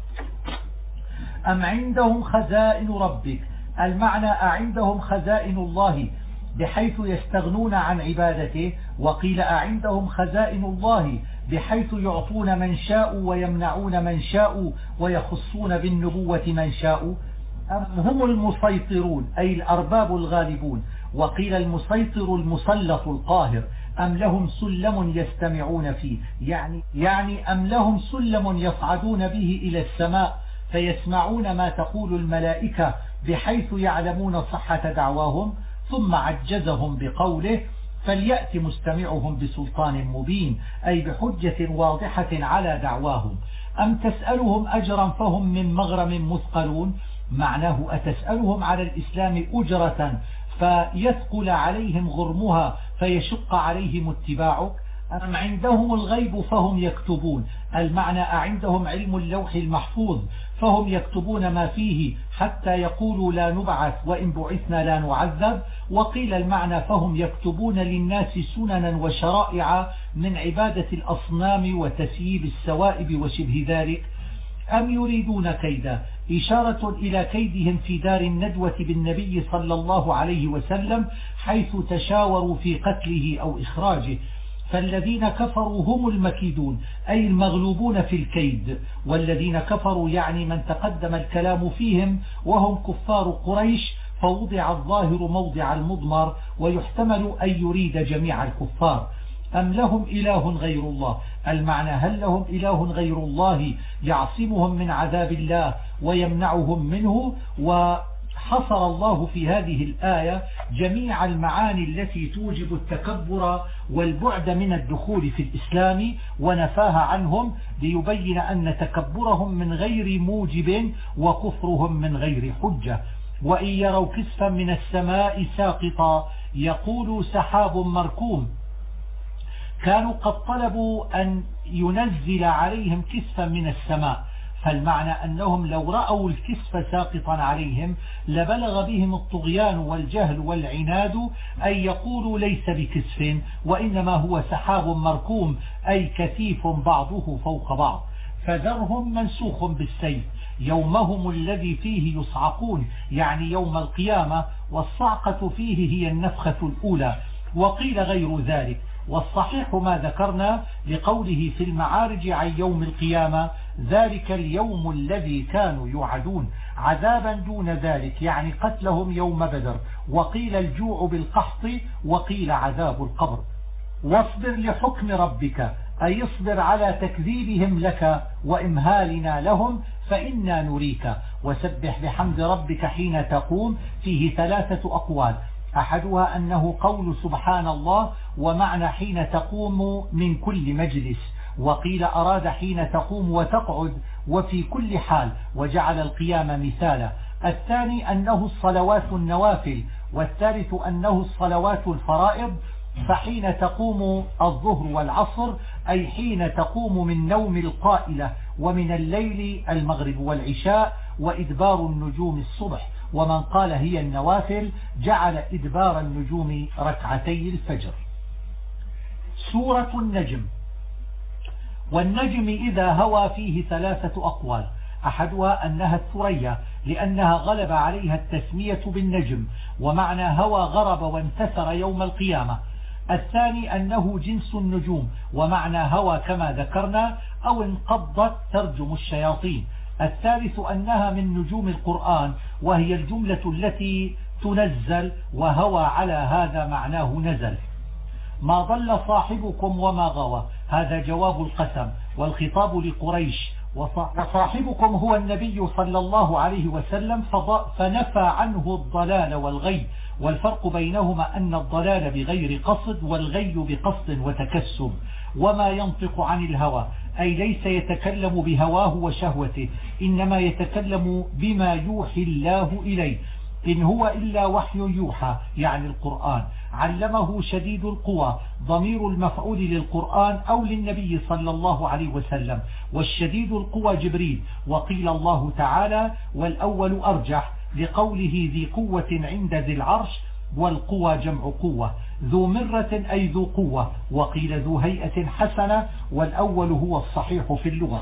أم عندهم خزائن ربك، المعنى أعندهم خزائن الله بحيث يستغنون عن عبادته. وقيل أعندهم خزائن الله بحيث يعطون من شاء ويمنعون من شاء ويخصون بالنبوة من شاء. أم هم المسيطرون، أي الأرباب الغالبون. وقيل المسيطر المسلط القاهر. أم لهم سلم يستمعون فيه، يعني أم لهم سلم يصعدون به إلى السماء فيسمعون ما تقول الملائكة بحيث يعلمون صحة دعواهم. ثم عجزهم بقوله فليأت مستمعهم بسلطان مبين، أي بحجة واضحة على دعواهم. أم تسألهم أجرا فهم من مغرم مثقلون، معناه أتسألهم على الإسلام أجرة فيثقل عليهم غرمها فيشق عليهم اتباعك. أم عندهم الغيب فهم يكتبون، المعنى أعندهم علم اللوح المحفوظ فهم يكتبون ما فيه حتى يقولوا لا نبعث وإن بعثنا لا نعذب. وقيل المعنى فهم يكتبون للناس سننا وشرائع من عبادة الأصنام وتسييب السوائب وشبه ذلك. أم يريدون كيدا، إشارة إلى كيدهم في دار الندوة بالنبي صلى الله عليه وسلم حيث تشاوروا في قتله أو إخراجه. فالذين كفروا هم المكيدون، أي المغلوبون في الكيد. والذين كفروا يعني من تقدم الكلام فيهم وهم كفار قريش، فوضع الظاهر موضع المضمر، ويحتمل أن يريد جميع الكفار. أم لهم إله غير الله؟ المعنى هل لهم إله غير الله يعصمهم من عذاب الله ويمنعهم منه؟ وحصر الله في هذه الآية جميع المعاني التي توجب التكبر والبعد من الدخول في الإسلام ونفاها عنهم، ليبين أن تكبرهم من غير موجب وكفرهم من غير حجة. وإن يروا كسفا من السماء ساقطا يقولوا سحاب مركوم، كانوا قد طلبوا أن ينزل عليهم كسفا من السماء، فالمعنى أنهم لو رأوا الكسف ساقطا عليهم لبلغ بهم الطغيان والجهل والعناد أن يقولوا ليس بكسف وإنما هو سحاب مركوم، أي كثيف بعضه فوق بعض. فذرهم منسوخ بالسيف، يومهم الذي فيه يصعقون، يعني يوم القيامة، والصعقة فيه هي النفخة الأولى. وقيل غير ذلك، والصحيح ما ذكرنا لقوله في المعارج عن يوم القيامة: ذلك اليوم الذي كانوا يوعدون، عذابا دون ذلك يعني قتلهم يوم بدر. وقيل الجوع بالقحط، وقيل عذاب القبر. واصبر لحكم ربك، أي اصبر على تكذيبهم لك وإمهالنا لهم فإنا نريك. وسبح بحمد ربك حين تقوم، فيه 3 أقوال، أحدها أنه قول سبحان الله، ومعنى حين تقوم من كل مجلس، وقيل أراد حين تقوم وتقعد وفي كل حال، وجعل القيام مثالا. الثاني أنه الصلوات النوافل، والثالث أنه الصلوات الفرائض، فحين تقوم الظهر والعصر أي حين تقوم من نوم القائلة، ومن الليل المغرب والعشاء، وإدبار النجوم الصبح. ومن قال هي النوافل جعل إدبار النجوم ركعتي الفجر. سورة النجم. والنجم إذا هوى فيه 3 أقوال، أحدها أنها الثريا لأنها غلب عليها التسمية بالنجم، ومعنى هوى غرب وانتثر يوم القيامة. الثاني أنه جنس النجوم، ومعنى هوى كما ذكرنا أو انقضت ترجم الشياطين. الثالث أنها من نجوم القرآن، وهي الجملة التي تنزل، وهوى على هذا معناه نزل. ما ضل صاحبكم وما غوى، هذا جواب القسم، والخطاب لقريش، وصاحبكم هو النبي صلى الله عليه وسلم، فنفى عنه الضلال والغي، والفرق بينهما أن الضلال بغير قصد والغي بقصد وتكسب. وما ينطق عن الهوى، أي ليس يتكلم بهواه وشهوته، إنما يتكلم بما يوحي الله إليه، إن هو إلا وحي يوحى، يعني القرآن. علمه شديد القوى، ضمير المفعول للقرآن أو للنبي صلى الله عليه وسلم، والشديد القوى جبريل. وقيل الله تعالى، والأول أرجح لقوله ذي قوة عند ذي العرش، والقوى جمع قوة. ذو مرة أي ذو قوة، وقيل ذو هيئة حسنة، والأول هو الصحيح في اللغة.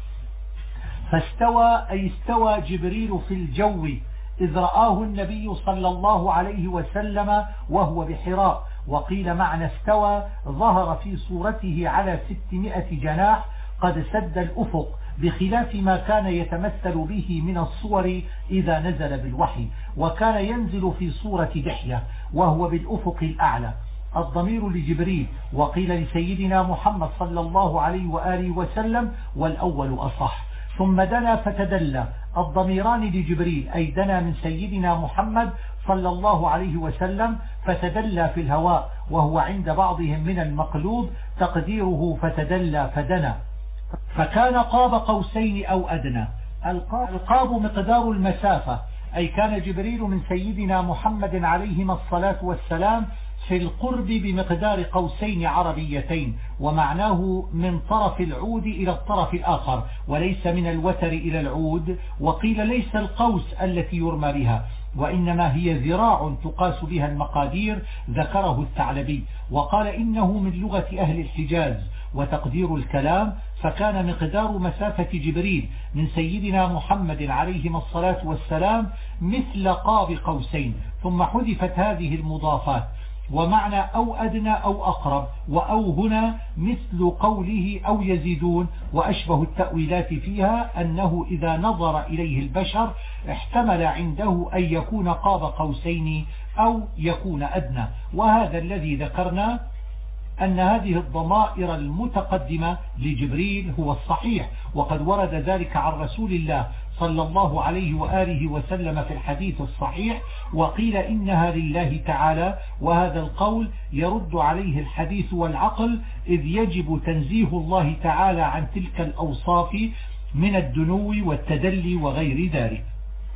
فاستوى أي استوى جبريل في الجو إذ رآه النبي صلى الله عليه وسلم وهو بحراء. وقيل معنى استوى ظهر في صورته على 600 جناح قد سد الأفق، بخلاف ما كان يتمثل به من الصور إذا نزل بالوحي، وكان ينزل في صورة دحية وهو بالأفق الأعلى. الضمير لجبريل، وقيل لسيدنا محمد صلى الله عليه وآله وسلم، والأول أصح. ثم دنا فتدلى، الضميران لجبريل، أي دنا من سيدنا محمد صلى الله عليه وسلم فتدلى في الهواء، وهو عند بعضهم من المقلوب تقديره فتدلى فدنا، فكان قاب قوسين أو أدنى. القاب مقدار المسافة، أي كان جبريل من سيدنا محمد عليهما الصلاة والسلام في القرب بمقدار قوسين عربيتين، ومعناه من طرف العود إلى الطرف الآخر، وليس من الوتر إلى العود. وقيل ليس القوس التي يرمى بها، وإنما هي ذراع تقاس بها المقادير، ذكره الثعلبي. وقال إنه من لغة أهل الحجاز. وتقدير الكلام، فكان مقدار مسافة جبريل من سيدنا محمد عليهما الصلاة والسلام مثل قاب قوسين، ثم حذفت هذه المضافات. ومعنى أو أدنى أو أقرب، وأو هنا مثل قوله أو يزيدون. وأشبه التأويلات فيها أنه إذا نظر إليه البشر احتمل عنده أن يكون قاب قوسين أو يكون أدنى. وهذا الذي ذكرنا أن هذه الضمائر المتقدمة لجبريل هو الصحيح، وقد ورد ذلك عن رسول الله صلى الله عليه وآله وسلم في الحديث الصحيح. وقيل إنها لله تعالى، وهذا القول يرد عليه الحديث والعقل، إذ يجب تنزيه الله تعالى عن تلك الأوصاف من الدنو والتدلي وغير ذلك.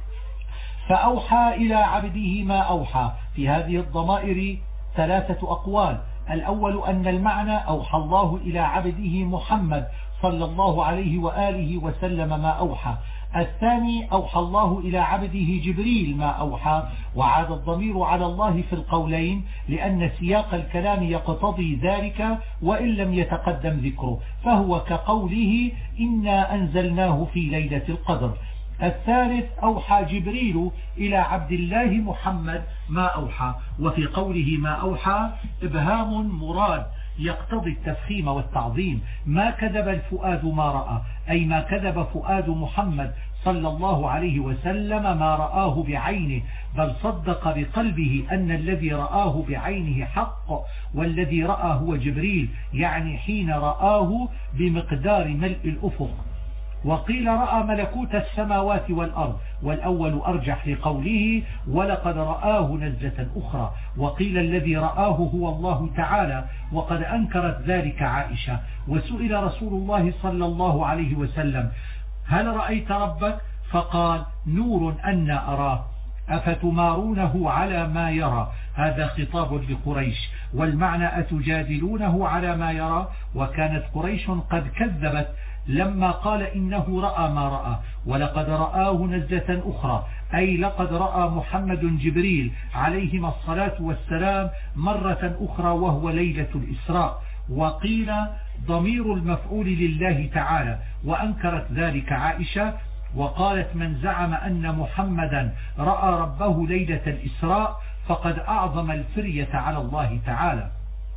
فأوحى إلى عبده ما أوحى. في هذه الضمائر 3 أقوال. الأول أن المعنى أوحى الله إلى عبده محمد صلى الله عليه وآله وسلم ما أوحى. الثاني أوحى الله إلى عبده جبريل ما أوحى، وعاد الضمير على الله في القولين لأن سياق الكلام يقتضي ذلك وإن لم يتقدم ذكره، فهو كقوله إنا أنزلناه في ليلة القدر. الثالث أوحى جبريل إلى عبد الله محمد ما أوحى. وفي قوله ما أوحى إبهام مراد يقتضي التفخيم والتعظيم. ما كذب الفؤاد ما رأى، أي ما كذب فؤاد محمد صلى الله عليه وسلم ما رآه بعينه، بل صدق بقلبه أن الذي رآه بعينه حق، والذي رأى هو جبريل، يعني حين رآه بمقدار ملء الأفق. وقيل رأى ملكوت السماوات والأرض، والأول أرجح لقوله ولقد رآه نزلة أخرى. وقيل الذي رآه هو الله تعالى، وقد أنكرت ذلك عائشة. وسئل رسول الله صلى الله عليه وسلم هل رأيت ربك؟ فقال نور أن أراه أفتمارونه على ما يرى. هذا خطاب لقريش، والمعنى أتجادلونه على ما يرى. وكانت قريش قد كذبت لما قال إنه رأى ما رأى. ولقد رآه نزلة أخرى، أي لقد رأى محمد جبريل عليهما الصلاة والسلام مرة أخرى وهو ليلة الإسراء. وقيل ضمير المفعول لله تعالى، وأنكرت ذلك عائشة، وقالت من زعم أن محمدا رأى ربه ليلة الإسراء فقد أعظم الفرية على الله تعالى.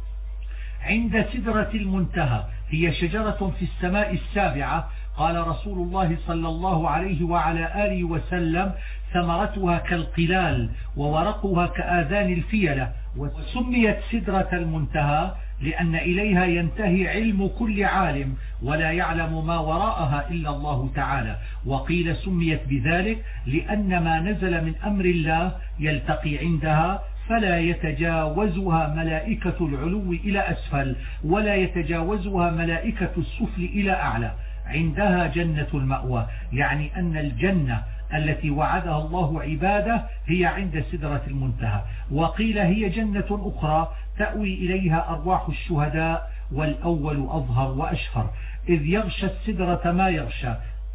عند سدرة المنتهى، هي شجرة في السماء السابعة. قال رسول الله صلى الله عليه وعلى آله وسلم ثمرتها كالقلال وورقها كآذان الفيلة. وسميت سدرة المنتهى لأن إليها ينتهي علم كل عالم، ولا يعلم ما وراءها إلا الله تعالى. وقيل سميت بذلك لأن ما نزل من أمر الله يلتقي عندها، فلا يتجاوزها ملائكة العلو إلى أسفل، ولا يتجاوزها ملائكة السفل إلى أعلى. عندها جنة المأوى، يعني أن الجنة التي وعدها الله عباده هي عند سدرة المنتهى. وقيل هي جنة أخرى تأوي إليها أرواح الشهداء، والأول أظهر وأشهر، إذ يغشى السدرة ما يغشى.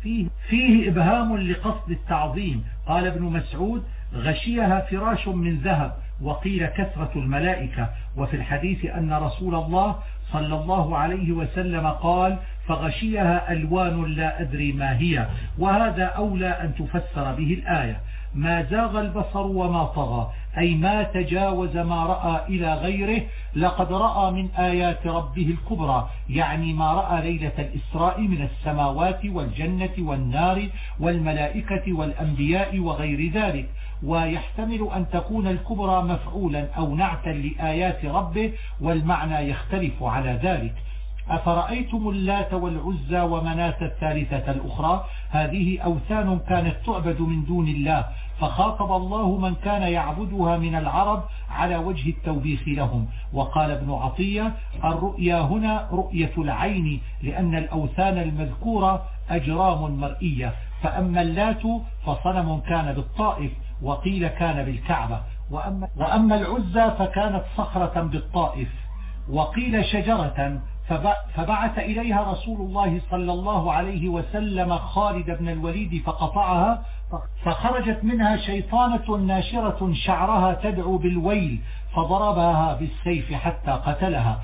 فيه إبهام لقصد التعظيم. قال ابن مسعود غشيها فراش من ذهب، وقيل كثرة الملائكة. وفي الحديث أن رسول الله صلى الله عليه وسلم قال فغشيها ألوان لا أدري ما هي. وهذا أولى أن تفسر به الآية. ما زاغ البصر وما طغى، أي ما تجاوز ما رأى إلى غيره. لقد رأى من آيات ربه الكبرى، يعني ما رأى ليلة الإسراء من السماوات والجنة والنار والملائكة والأنبياء وغير ذلك. ويحتمل أن تكون الكبرى مفعولا أو نعتا لآيات ربه، والمعنى يختلف على ذلك. أفرأيتم اللات والعزى ومناة الثالثة الأخرى، هذه أوثان كانت تعبد من دون الله، فخاطب الله من كان يعبدها من العرب على وجه التوبيخ لهم. وقال ابن عطية الرؤيا هنا رؤية العين، لأن الأوثان المذكورة أجرام مرئية. فأما اللات فصنم كان بالطائف، وقيل كان بالكعبة. وأما العزى فكانت صخرة بالطائف، وقيل شجرة. فبعث إليها رسول الله صلى الله عليه وسلم خالد بن الوليد فقطعها، فخرجت منها شيطانة ناشرة شعرها تدعو بالويل، فضربها بالسيف حتى قتلها.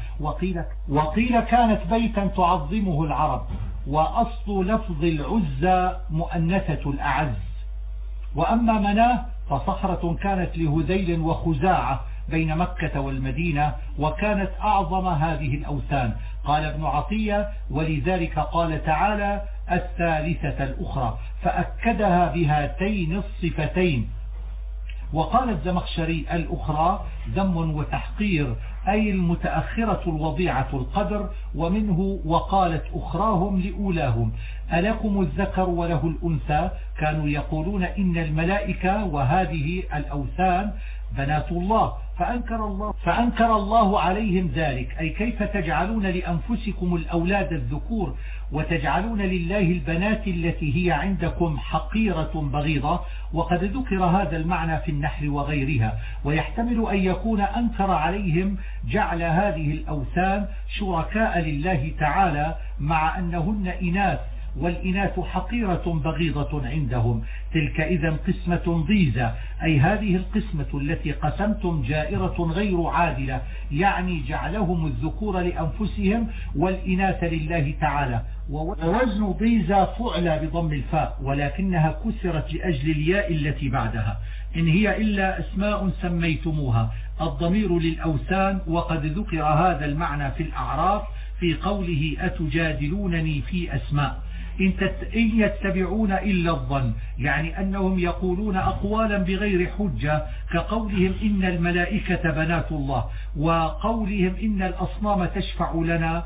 وقيل كانت بيتا تعظمه العرب. وأصل لفظ العزى مؤنثة الأعز. وأما مناه فصخرة كانت لهذيل وخزاعة، بين مكة والمدينة، وكانت أعظم هذه الأوثان. قال ابن عطية: ولذلك قال تعالى: الثالثة الأخرى، فأكدها بهاتين الصفتين. وقال الزمخشري: الأخرى ذم وتحقير، أي المتأخرة الوضيعة القدر. ومنه: وقالت أخراهم لأولاهم ألكم الذكر وله الأنثى. كانوا يقولون إن الملائكة وهذه الأوثان بنات الله، فأنكر الله عليهم ذلك، أي كيف تجعلون لأنفسكم الأولاد الذكور وتجعلون لله البنات التي هي عندكم حقيرة بغيضة. وقد ذكر هذا المعنى في النحل وغيرها، ويحتمل أن يكون أنكر عليهم جعل هذه الأوثان شركاء لله تعالى مع أنهن إناث، والإناث حقيرة بغيضة عندهم. تلك إذا قسمة ضيزة، أي هذه القسمة التي قسمتم جائرة غير عادلة، يعني جعلهم الذكور لأنفسهم والإناث لله تعالى. ووزن ضيزة فعل بضم الفاء، ولكنها كسرت لأجل الياء التي بعدها. إن هي إلا أسماء سميتموها، الضمير للأوثان. وقد ذكر هذا المعنى في الأعراف في قوله: أتجادلونني في أسماء إن يتبعون إلا الظن، يعني أنهم يقولون أقوالا بغير حجة، كقولهم إن الملائكة بنات الله، وقولهم إن الأصنام تشفع لنا،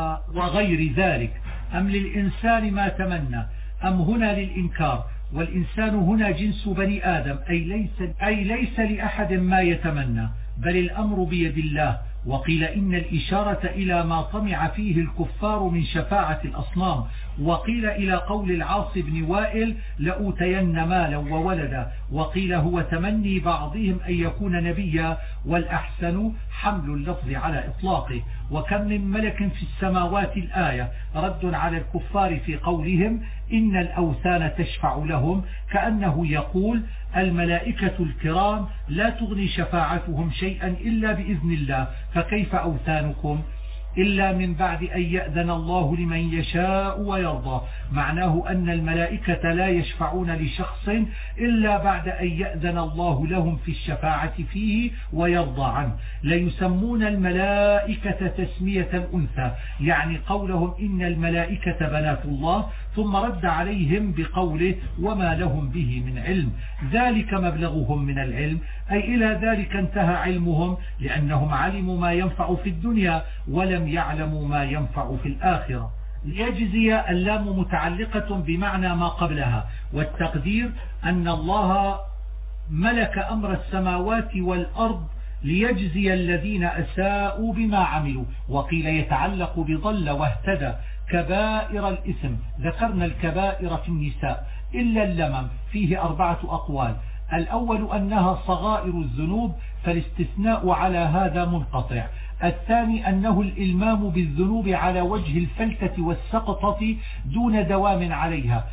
وغير ذلك. أم للإنسان ما تمنى، أم هنا للإنكار، والإنسان هنا جنس بني آدم، أي ليس لأحد ما يتمنى، بل الأمر بيد الله. وقيل إن الإشارة إلى ما طمع فيه الكفار من شفاعة الأصنام. وقيل إلى قول العاص بن وائل: لأوتين مالا وولدا. وقيل هو تمني بعضهم أن يكون نبيا، والأحسن حمل اللفظ على إطلاقه. وكم من ملك في السماوات الآية رد على الكفار في قولهم إن الأوثان تشفع لهم، كأنه يقول: الملائكة الكرام لا تغني شفاعتهم شيئا إلا بإذن الله، فكيف أوثانكم؟ إلا من بعد أن يأذن الله لمن يشاء ويرضى. معناه أن الملائكة لا يشفعون لشخص إلا بعد أن يأذن الله لهم في الشفاعة فيه ويرضى عنه. ليسمون الملائكة تسمية الأنثى، يعني قولهم إن الملائكة بنات الله، ثم رد عليهم بقوله: وما لهم به من علم، ذلك مبلغهم من العلم، أي إلى ذلك انتهى علمهم، لأنهم علموا ما ينفع في الدنيا ولم يعلموا ما ينفع في الآخرة. ليجزي اللام متعلقة بمعنى ما قبلها، والتقدير أن الله ملك أمر السماوات والأرض ليجزي الذين أساءوا بما عملوا. وقيل يتعلق بضل واهتدى كبائر الإثم. ذكرنا الكبائر في النساء إلا اللمم، فيه 4 أقوال. الأول أنها صغائر الذنوب، فالاستثناء على هذا منقطع. الثاني أنه الإلمام بالذنوب على وجه الفلتة والسقطة دون دوام عليها.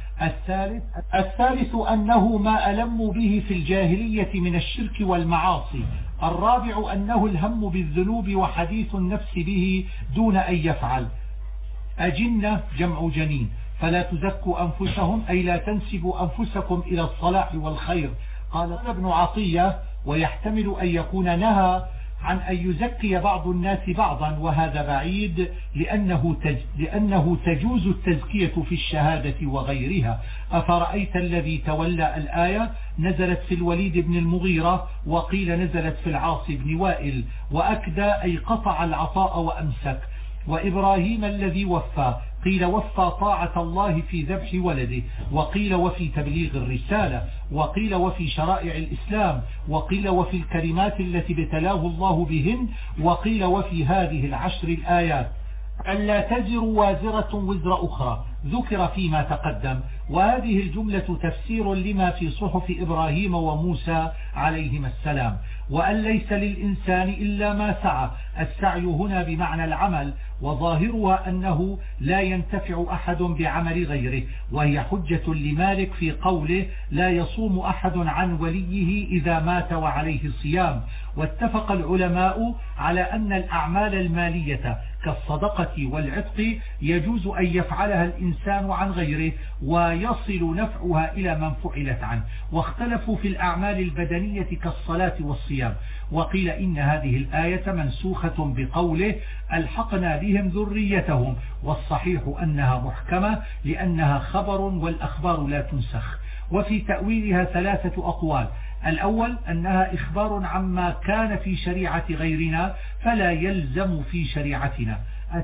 الثالث أنه ما ألموا به في الجاهلية من الشرك والمعاصي. الرابع أنه الهم بالذنوب وحديث النفس به دون أن يفعل. أجنة جمع جنين. فلا تزكوا أنفسهم، أي لا تنسبوا أنفسكم إلى الصلاح والخير. قال ابن عطية: ويحتمل أن يكون نهى عن أن يزكي بعض الناس بعضا، وهذا بعيد لأنه تجوز التزكية في الشهادة وغيرها. أفرأيت الذي تولى الآية نزلت في الوليد بن المغيرة، وقيل نزلت في العاص بن وائل. وأكدى أي قطع العطاء وأمسك. وإبراهيم الذي وفى، قيل وفى طاعة الله في ذبح ولده، وقيل وفي تبليغ الرسالة، وقيل وفي شرائع الإسلام، وقيل وفي الكلمات التي ابتلاه الله بهن، وقيل وفي هذه ال10 الآيات. ألا تزر وازرة وزر أخرى ذكر فيما تقدم. وهذه الجملة تفسير لما في صحف إبراهيم وموسى عليهما السلام. وأن ليس للإنسان إلا ما سعى. السعي هنا بمعنى العمل، وظاهرها أنه لا ينتفع أحد بعمل غيره، وهي حجة لمالك في قوله: لا يصوم أحد عن وليه إذا مات وعليه صيام. واتفق العلماء على أن الأعمال المالية كالصدقة والعتق يجوز أن يفعلها الإنسان الإنسان عن غيره ويصل نفعها إلى من فعلت عنه. واختلفوا في الأعمال البدنية كالصلاة والصيام، وقيل إن هذه الآية منسوخة بقوله ألحقنا بهم ذريتهم، والصحيح أنها محكمة لأنها خبر والأخبار لا تنسخ. وفي تأويلها 3 أقوال: الأول أنها إخبار عما كان في شريعة غيرنا فلا يلزم في شريعتنا.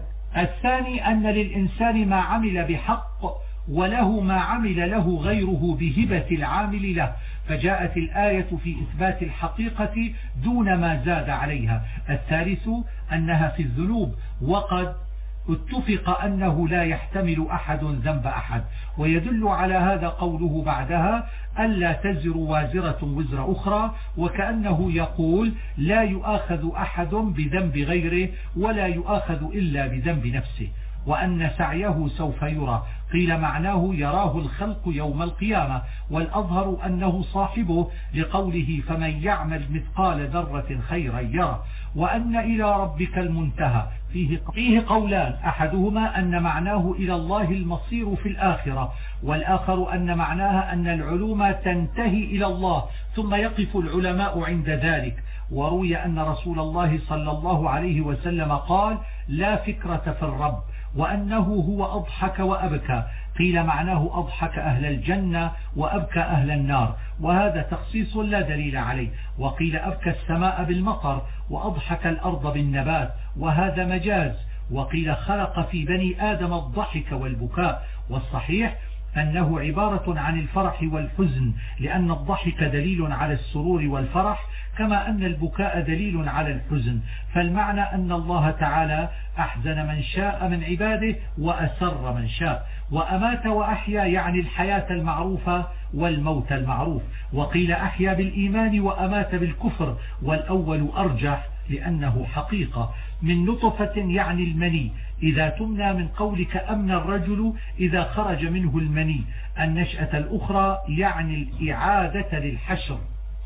الثاني أن للإنسان ما عمل بحق وله ما عمل له غيره بهبة العامل له، فجاءت الآية في إثبات الحقيقة دون ما زاد عليها. الثالث أنها في الذنوب، وقد اتفق أنه لا يحتمل أحد ذنب أحد. ويدل على هذا قوله بعدها ألا تزر وازرة وزر أخرى، وكأنه يقول لا يؤاخذ أحد بذنب غيره ولا يؤاخذ إلا بذنب نفسه، وأن سعيه سوف يرى. قيل معناه يراه الخلق يوم القيامة، والأظهر أنه صاحبه لقوله فمن يعمل مثقال ذرة خيرا يرى. وأن إلى ربك المنتهى فيه قولان: أحدهما أن معناه إلى الله المصير في الآخرة، والآخر أن معناها أن العلوم تنتهي إلى الله ثم يقف العلماء عند ذلك. وروي أن رسول الله صلى الله عليه وسلم قال لا فكرة في الرب، وأنه هو أضحك وأبكى. قيل معناه أضحك أهل الجنة وأبكى أهل النار، وهذا تخصيص لا دليل عليه. وقيل أبكى السماء بالمطر وأضحك الأرض بالنبات، وهذا مجاز. وقيل خلق في بني آدم الضحك والبكاء، والصحيح أنه عبارة عن الفرح والحزن، لأن الضحك دليل على السرور والفرح كما أن البكاء دليل على الحزن. فالمعنى أن الله تعالى أحزن من شاء من عباده وأسر من شاء. وأمات وأحيا يعني الحياة المعروفة والموت المعروف. وقيل أحيا بالإيمان وأمات بالكفر، والأول أرجح لأنه حقيقة. من نطفة يعني المني، إذا تمنى من قولك أمن الرجل إذا خرج منه المني. النشأة الأخرى يعني الإعادة للحشر.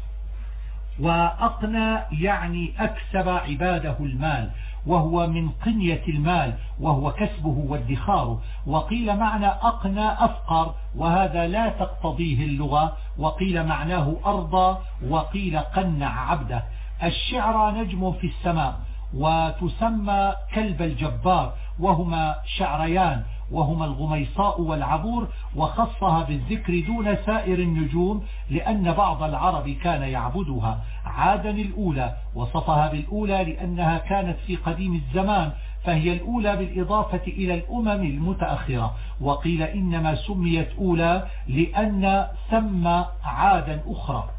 وأقنى يعني أكسب عباده المال، وهو من قنية المال وهو كسبه وادخاره. وقيل معنى أقنى أفقر، وهذا لا تقتضيه اللغة. وقيل معناه أرضى، وقيل قنع عبده. الشعر نجم في السماء، وتسمى كلب الجبار، وهما شعريان، وهما الغميصاء والعبور، وخصها بالذكر دون سائر النجوم لأن بعض العرب كان يعبدها. عادا الأولى، وصفها بالأولى لأنها كانت في قديم الزمان، فهي الأولى بالإضافة إلى الأمم المتأخرة. وقيل إنما سميت أولى لأن ثم عادا أخرى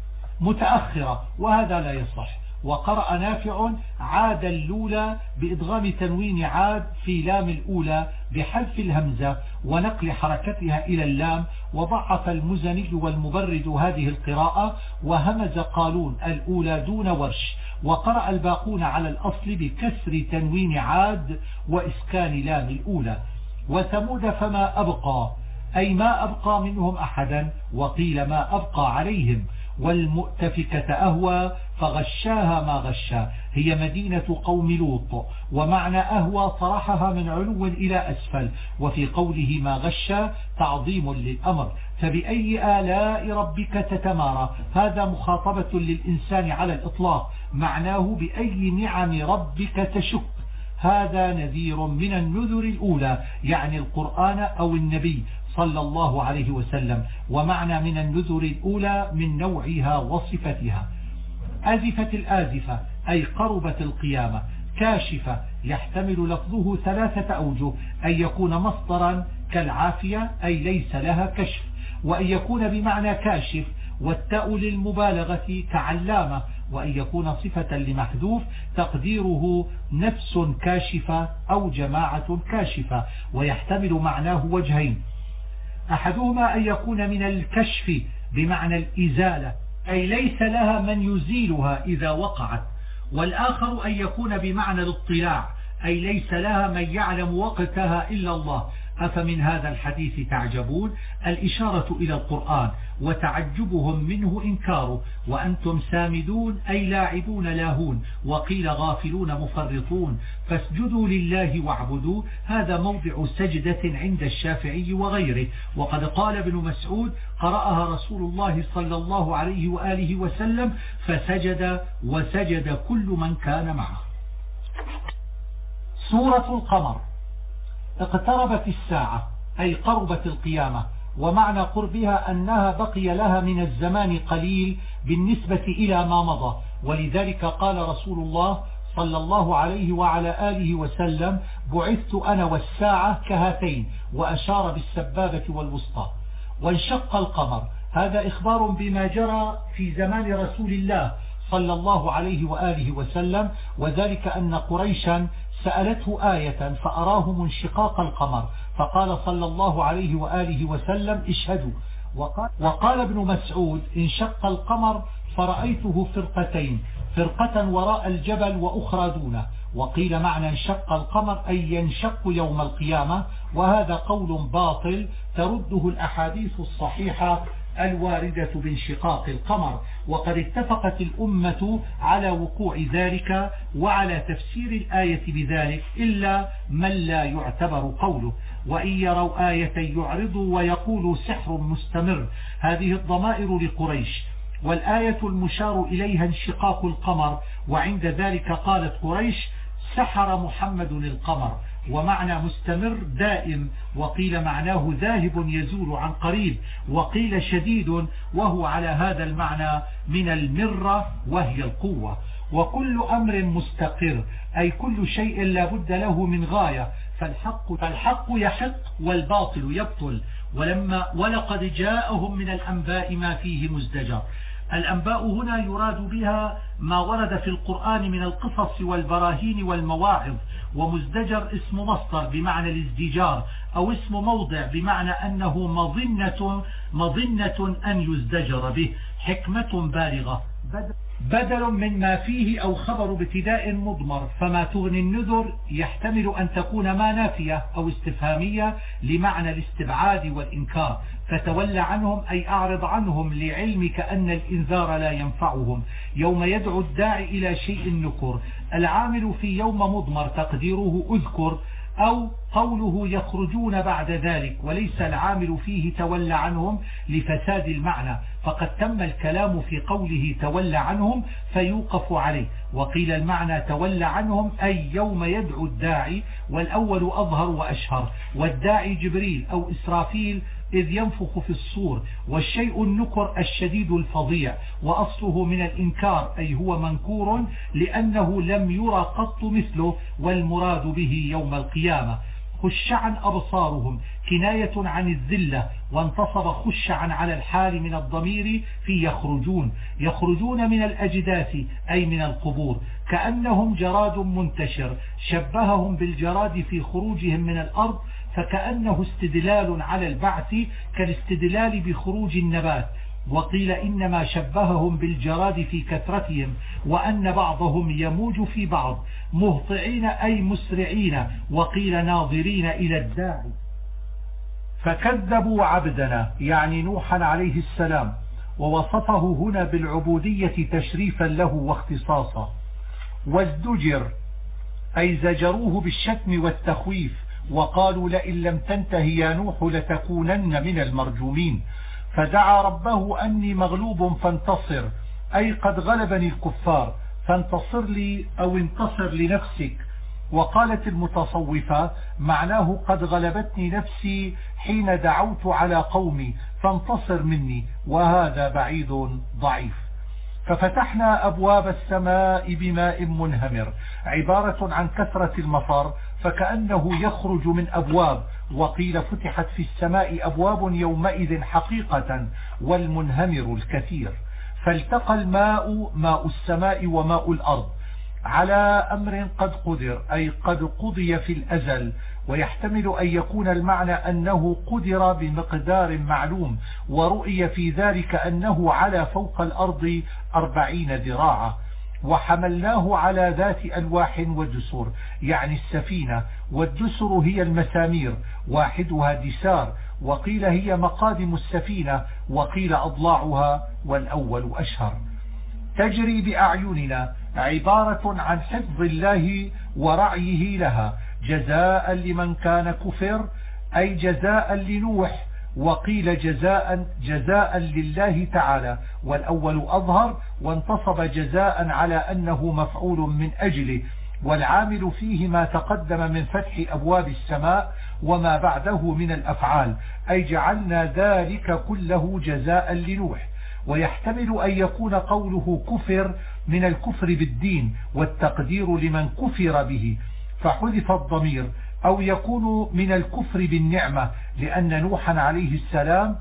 متأخرة، وهذا لا يصح. وقرأ نافع عاد الأولى بإدغام تنوين عاد في لام الأولى بحذف الهمزة ونقل حركتها إلى اللام. وضعف المزني والمبرد هذه القراءة، وهمز قالون الأولى دون ورش. وقرأ الباقون على الأصل بكسر تنوين عاد وإسكان لام الأولى. وثمود فما أبقى، أي ما أبقى منهم أحدا. وقيل ما أبقى عليهم. والمؤتفكة أهوى فغشاها ما غشا، هي مدينة قوم لوط. ومعنى أهوى طرحها من علو إلى أسفل. وفي قوله ما غشا تعظيم للأمر. فبأي آلاء ربك تتمارى، هذا مخاطبة للإنسان على الإطلاق، معناه بأي نعم ربك تشك. هذا نذير من النذر الأولى، يعني القرآن أو النبي صلى الله عليه وسلم. ومعنى من النذر الأولى من نوعها وصفتها. أزفت الآزفة أي قربت القيامة. كاشفة يحتمل لفظه 3 أوجه: أن يكون مصدرا كالعافية أي ليس لها كشف، وأن يكون بمعنى كاشف والتاء للمبالغة كعلامة، وأن يكون صفة لمحذوف تقديره نفس كاشفة أو جماعة كاشفة. ويحتمل معناه وجهين: أحدهما أن يكون من الكشف بمعنى الإزالة أي ليس لها من يزيلها إذا وقعت، والآخر أن يكون بمعنى الاطلاع أي ليس لها من يعلم وقتها إلا الله. أفمن هذا الحديث تعجبون؟ الإشارة إلى القرآن وتعجبهم منه إنكاره. وأنتم سامدون أي لاعبون لاهون، وقيل غافلون مفرطون، فاسجدوا لله واعبدوا. هذا موضع سجدة عند الشافعي وغيره. وقد قال ابن مسعود قرأها رسول الله صلى الله عليه وآله وسلم فسجد وسجد كل من كان معه. سورة القمر. اقتربت الساعة أي قربت القيامة، ومعنى قربها أنها بقي لها من الزمان قليل بالنسبة إلى ما مضى، ولذلك قال رسول الله صلى الله عليه وعلى آله وسلم بعثت أنا والساعة كهاتين، وأشار بالسبابة والوسطى. وانشق القمر، هذا إخبار بما جرى في زمان رسول الله صلى الله عليه وآله وسلم، وذلك أن قريشا سألته آية فأراهم انشقاق القمر، فقال صلى الله عليه وآله وسلم اشهدوا. وقال ابن مسعود انشق القمر فرأيته فرقتين، فرقة وراء الجبل وأخرى دونه. وقيل معنى انشق القمر أي ينشق يوم القيامة، وهذا قول باطل ترده الأحاديث الصحيحة الواردة بانشقاق القمر. وقد اتفقت الأمة على وقوع ذلك وعلى تفسير الآية بذلك إلا من لا يعتبر قوله. وإن يروا آية يعرضوا ويقولوا سحر مستمر. هذه الضمائر لقريش، والآية المشار إليها انشقاق القمر، وعند ذلك قالت قريش سحر محمد القمر، ومعنى مستمر دائم، وقيل معناه ذاهب يزول عن قريب، وقيل شديد، وهو على هذا المعنى من المرة وهي القوة. وكل أمر مستقر أي كل شيء لا بد له من غاية، فالحق يحق والباطل يبطل. ولقد جاءهم من الأنباء ما فيه مزدجر. الأنباء هنا يراد بها ما ورد في القرآن من القصص والبراهين والمواعظ. ومزدجر اسم مصدر بمعنى الازدجار، أو اسم موضع بمعنى أنه مظنة أن يزدجر به، حكمة بالغة، بدل من ما فيه أو خبر ابتداء مضمر. فما تغني النذر يحتمل أن تكون ما نافية أو استفهامية لمعنى الاستبعاد والإنكار، فتولى عنهم أي أعرض عنهم لعلمك أن الإنذار لا ينفعهم. يوم يدعو الداعي إلى شيء نكر. العامل في يوم مضمر تقديره أذكر، أو قوله يخرجون بعد ذلك، وليس العامل فيه تولى عنهم لفساد المعنى، فقد تم الكلام في قوله تولى عنهم فيوقف عليه. وقيل المعنى تولى عنهم أي يوم يدعو الداعي، والأول أظهر وأشهر، والداعي جبريل أو إسرافيل إذ ينفخ في الصور. والشيء النكر الشديد الفظيع، وأصله من الإنكار أي هو منكور لأنه لم يرى قط مثله، والمراد به يوم القيامة. خشعا أبصارهم كناية عن الذلة، وانتصب خشعا على الحال من الضمير في يخرجون. يخرجون من الأجداث أي من القبور، كأنهم جراد منتشر، شبههم بالجراد في خروجهم من الأرض، فكأنه استدلال على البعث كالاستدلال بخروج النبات. وقيل إنما شبههم بالجراد في كثرتهم، وأن بعضهم يموج في بعض، مهطعين أي مسرعين، وقيل ناظرين إلى الداعي. فكذبوا عبدنا يعني نوحا عليه السلام، ووصفه هنا بالعبودية تشريفا له واختصاصا. وازدجر أي زجروه بالشتم والتخويف، وقالوا لئن لم تنته يا نوح لتكونن من المرجومين. فدعا ربه أني مغلوب فانتصر أي قد غلبني الكفار، فانتصر لي أو انتصر لنفسك. وقالت المتصوفة معناه قد غلبتني نفسي حين دعوت على قومي فانتصر مني، وهذا بعيد ضعيف. ففتحنا أبواب السماء بماء منهمر، عبارة عن كثرة المطر، فكأنه يخرج من أبواب. وقيل فتحت في السماء أبواب يومئذ حقيقة، والمنهمر الكثير. فالتقى الماء، ماء السماء وماء الأرض، على أمر قد قدر أي قد قضي في الأزل. ويحتمل أن يكون المعنى أنه قدر بمقدار معلوم، ورؤي في ذلك أنه على فوق الأرض 40 ذراعا. وحملناه على ذات ألواح ودسر يعني السفينة، والدسر هي المسامير، واحدها دسار، وقيل هي مقادم السفينة، وقيل أضلاعها، والأول أشهر. تجري بأعيننا عبارة عن حفظ الله ورعيه لها جزاء لمن كان كفر، أي جزاء لنوح، وقيل جزاء لله تعالى، والأول أظهر، وانتصب جزاء على أنه مفعول من أجله، والعامل فيه ما تقدم من فتح أبواب السماء وما بعده من الأفعال، أي جعلنا ذلك كله جزاء لنوح. ويحتمل أن يكون قوله كفر من الكفر بالدين، والتقدير لمن كفر به فحذف الضمير، أو يكون من الكفر بالنعمة، لأن نوحا عليه السلام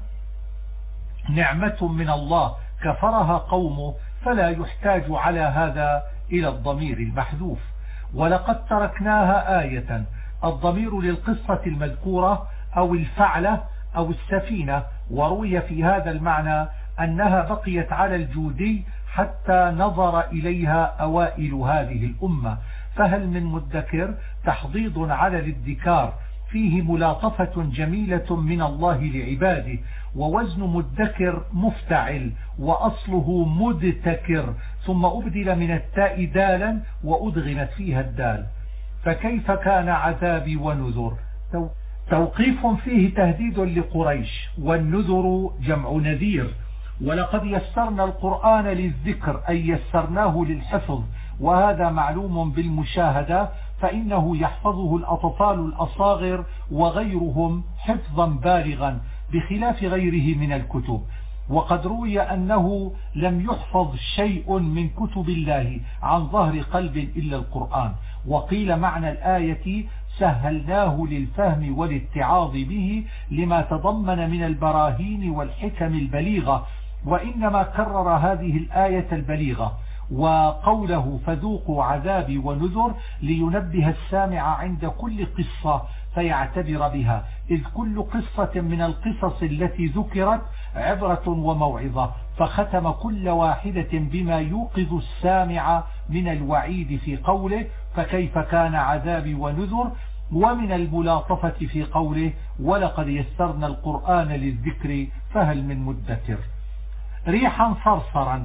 نعمة من الله كفرها قومه، فلا يحتاج على هذا إلى الضمير المحذوف. ولقد تركناها آية، الضمير للقصة المذكورة أو الفعلة أو السفينة، وروي في هذا المعنى أنها بقيت على الجودي حتى نظر إليها أوائل هذه الأمة. فهل من مدكر تحضيض على الادكار، فيه ملاطفة جميلة من الله لعباده. ووزن مدكر مفتعل، وأصله مدتكر، ثم أبدل من التاء دالا وأدغمت فيها الدال. فكيف كان عذابي ونذر؟ توقيف فيه تهديد لقريش، والنذر جمع نذير. ولقد يسرنا القرآن للذكر، أي يسرناه للحفظ، وهذا معلوم بالمشاهدة، فإنه يحفظه الأطفال الأصاغر وغيرهم حفظا بالغا بخلاف غيره من الكتب. وقد روي أنه لم يحفظ شيء من كتب الله عن ظهر قلب إلا القرآن. وقيل معنى الآية سهلناه للفهم والاتعاظ به لما تضمن من البراهين والحكم البليغة، وإنما كرر هذه الآية البليغة وقوله فذوقوا عذابي ونذر لينبه السامع عند كل قصة فيعتبر بها، إذ كل قصة من القصص التي ذكرت عبرة وموعظة، فختم كل واحدة بما يوقظ السامع من الوعيد في قوله فكيف كان عذابي ونذر، ومن الملاطفة في قوله ولقد يسرنا القرآن للذكر فهل من مدكر. ريحا صرصرا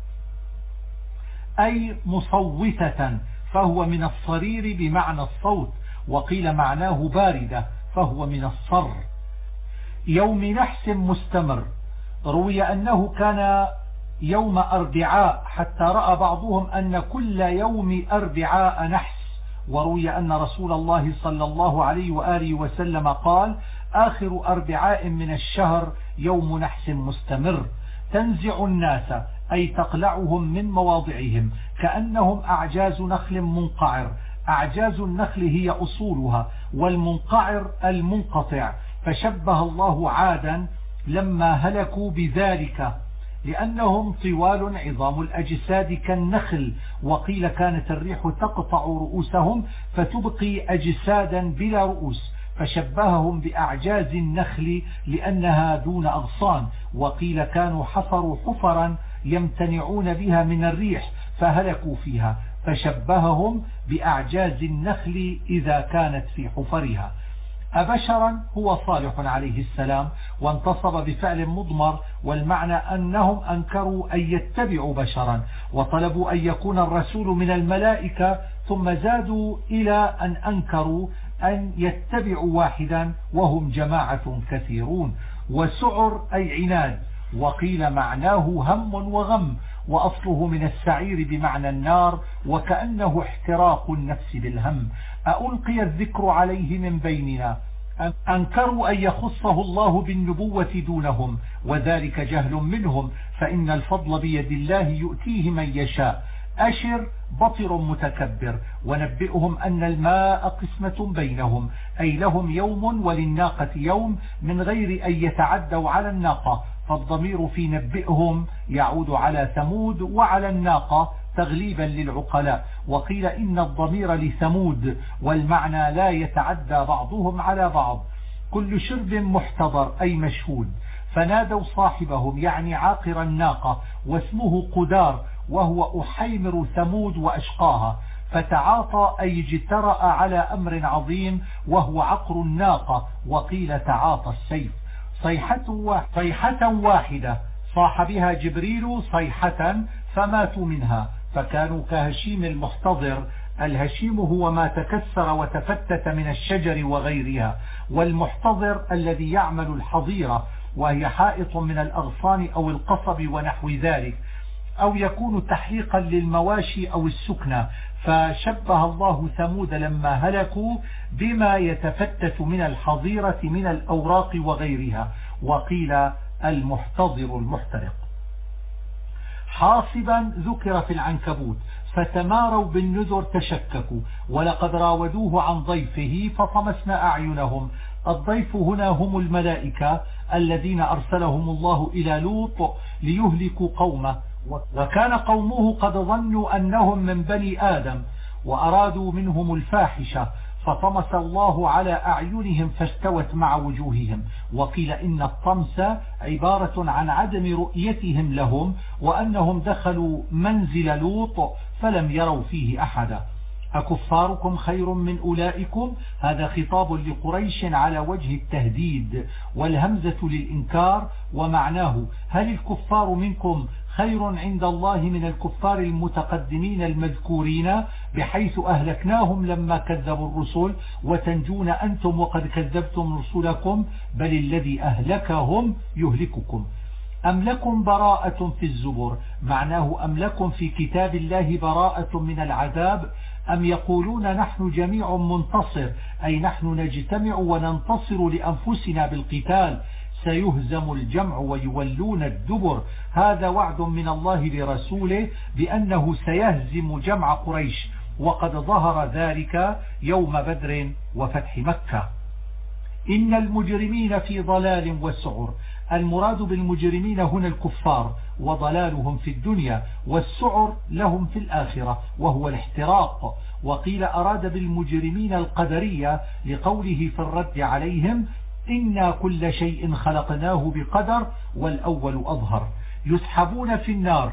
أي مصوتة، فهو من الصرير بمعنى الصوت، وقيل معناه باردة فهو من الصر. يوم نحس مستمر، روي أنه كان يوم أربعاء، حتى رأى بعضهم أن كل يوم أربعاء نحس. وروي أن رسول الله صلى الله عليه وآله وسلم قال آخر أربعاء من الشهر يوم نحس مستمر. تنزع الناس أي تقلعهم من مواضعهم كأنهم أعجاز نخل منقعر. أعجاز النخل هي أصولها، والمنقعر المنقطع، فشبه الله عادا لما هلكوا بذلك لأنهم طوال عظام الأجساد كالنخل. وقيل كانت الريح تقطع رؤوسهم فتبقي أجسادا بلا رؤوس، فشبههم بأعجاز النخل لأنها دون أغصان. وقيل كانوا حفروا حفرا يمتنعون بها من الريح فهلكوا فيها، فشبههم بأعجاز النخل إذا كانت في حفرها. أبشرا هو صالح عليه السلام، وانتصب بفعل مضمر، والمعنى أنهم أنكروا أن يتبعوا بشرا، وطلبوا أن يكون الرسول من الملائكة، ثم زادوا إلى أن أنكروا أن يتبعوا واحدا وهم جماعة كثيرون. وسعر أي عناد، وقيل معناه هم وغم، وأصله من السعير بمعنى النار، وكأنه احتراق النفس بالهم. ألقي الذكر عليه من بيننا، أنكروا أن يخصه الله بالنبوة دونهم، وذلك جهل منهم، فإن الفضل بيد الله يؤتيه من يشاء. أشر بطر متكبر، ونبئهم أن الماء قسمة بينهم، أي لهم يوم وللناقة يوم، من غير أن يتعدوا على الناقة، فالضمير في نبئهم يعود على ثمود وعلى الناقة تغليبا للعقلاء. وقيل إن الضمير لثمود، والمعنى لا يتعدى بعضهم على بعض. كل شرب محتضر أي مشهود. فنادوا صاحبهم يعني عاقر الناقة، واسمه قدار، وهو أحيمر ثمود وأشقاها. فتعاطى أي اجترأ على أمر عظيم وهو عقر الناقة، وقيل تعاطى السيف. صيحة واحدة صاح بها جبريل صيحة فماتوا منها، فكانوا كهشيم المحتضر. الهشيم هو ما تكسر وتفتت من الشجر وغيرها، والمحتضر الذي يعمل الحظيرة، وهي حائط من الأغصان أو القصب ونحو ذلك، أو يكون تحريقا للمواشي أو السكنة. فشبه الله ثمود لما هلكوا بما يتفتت من الحظيرة من الأوراق وغيرها، وقيل المحتضر المحترق. حاصبا ذكر في العنكبوت، فتماروا بالنذر تشككوا، ولقد راودوه عن ضيفه فطمسنا أعينهم. الضيف هنا هم الملائكة الذين أرسلهم الله إلى لوط ليهلكوا قومه، وكان قومه قد ظنوا أنهم من بني آدم وأرادوا منهم الفاحشة، فطمس الله على أعينهم فاستوت مع وجوههم. وقيل إن الطمس عبارة عن عدم رؤيتهم لهم، وأنهم دخلوا منزل لوط فلم يروا فيه أحدا. أكفاركم خير من أولئكم؟ هذا خطاب لقريش على وجه التهديد، والهمزة للإنكار، ومعناه هل الكفار منكم خير عند الله من الكفار المتقدمين المذكورين، بحيث أهلكناهم لما كذبوا الرسل، وتنجون أنتم وقد كذبتم رسلكم؟ بل الذي أهلكهم يهلككم. أم لكم براءة في الزبر؟ معناه أم لكم في كتاب الله براءة من العذاب؟ أم يقولون نحن جميع منتصر، أي نحن نجتمع وننتصر لأنفسنا بالقتال؟ سيهزم الجمع ويولون الدبر. هذا وعد من الله لرسوله بأنه سيهزم جمع قريش، وقد ظهر ذلك يوم بدر وفتح مكة. إن المجرمين في ضلال وسعر. المراد بالمجرمين هنا الكفار، وضلالهم في الدنيا، والسعر لهم في الآخرة وهو الاحتراق. وقيل أراد بالمجرمين القدرية لقوله في الرد عليهم إنا كل شيء خلقناه بقدر، والأول أظهر. يسحبون في النار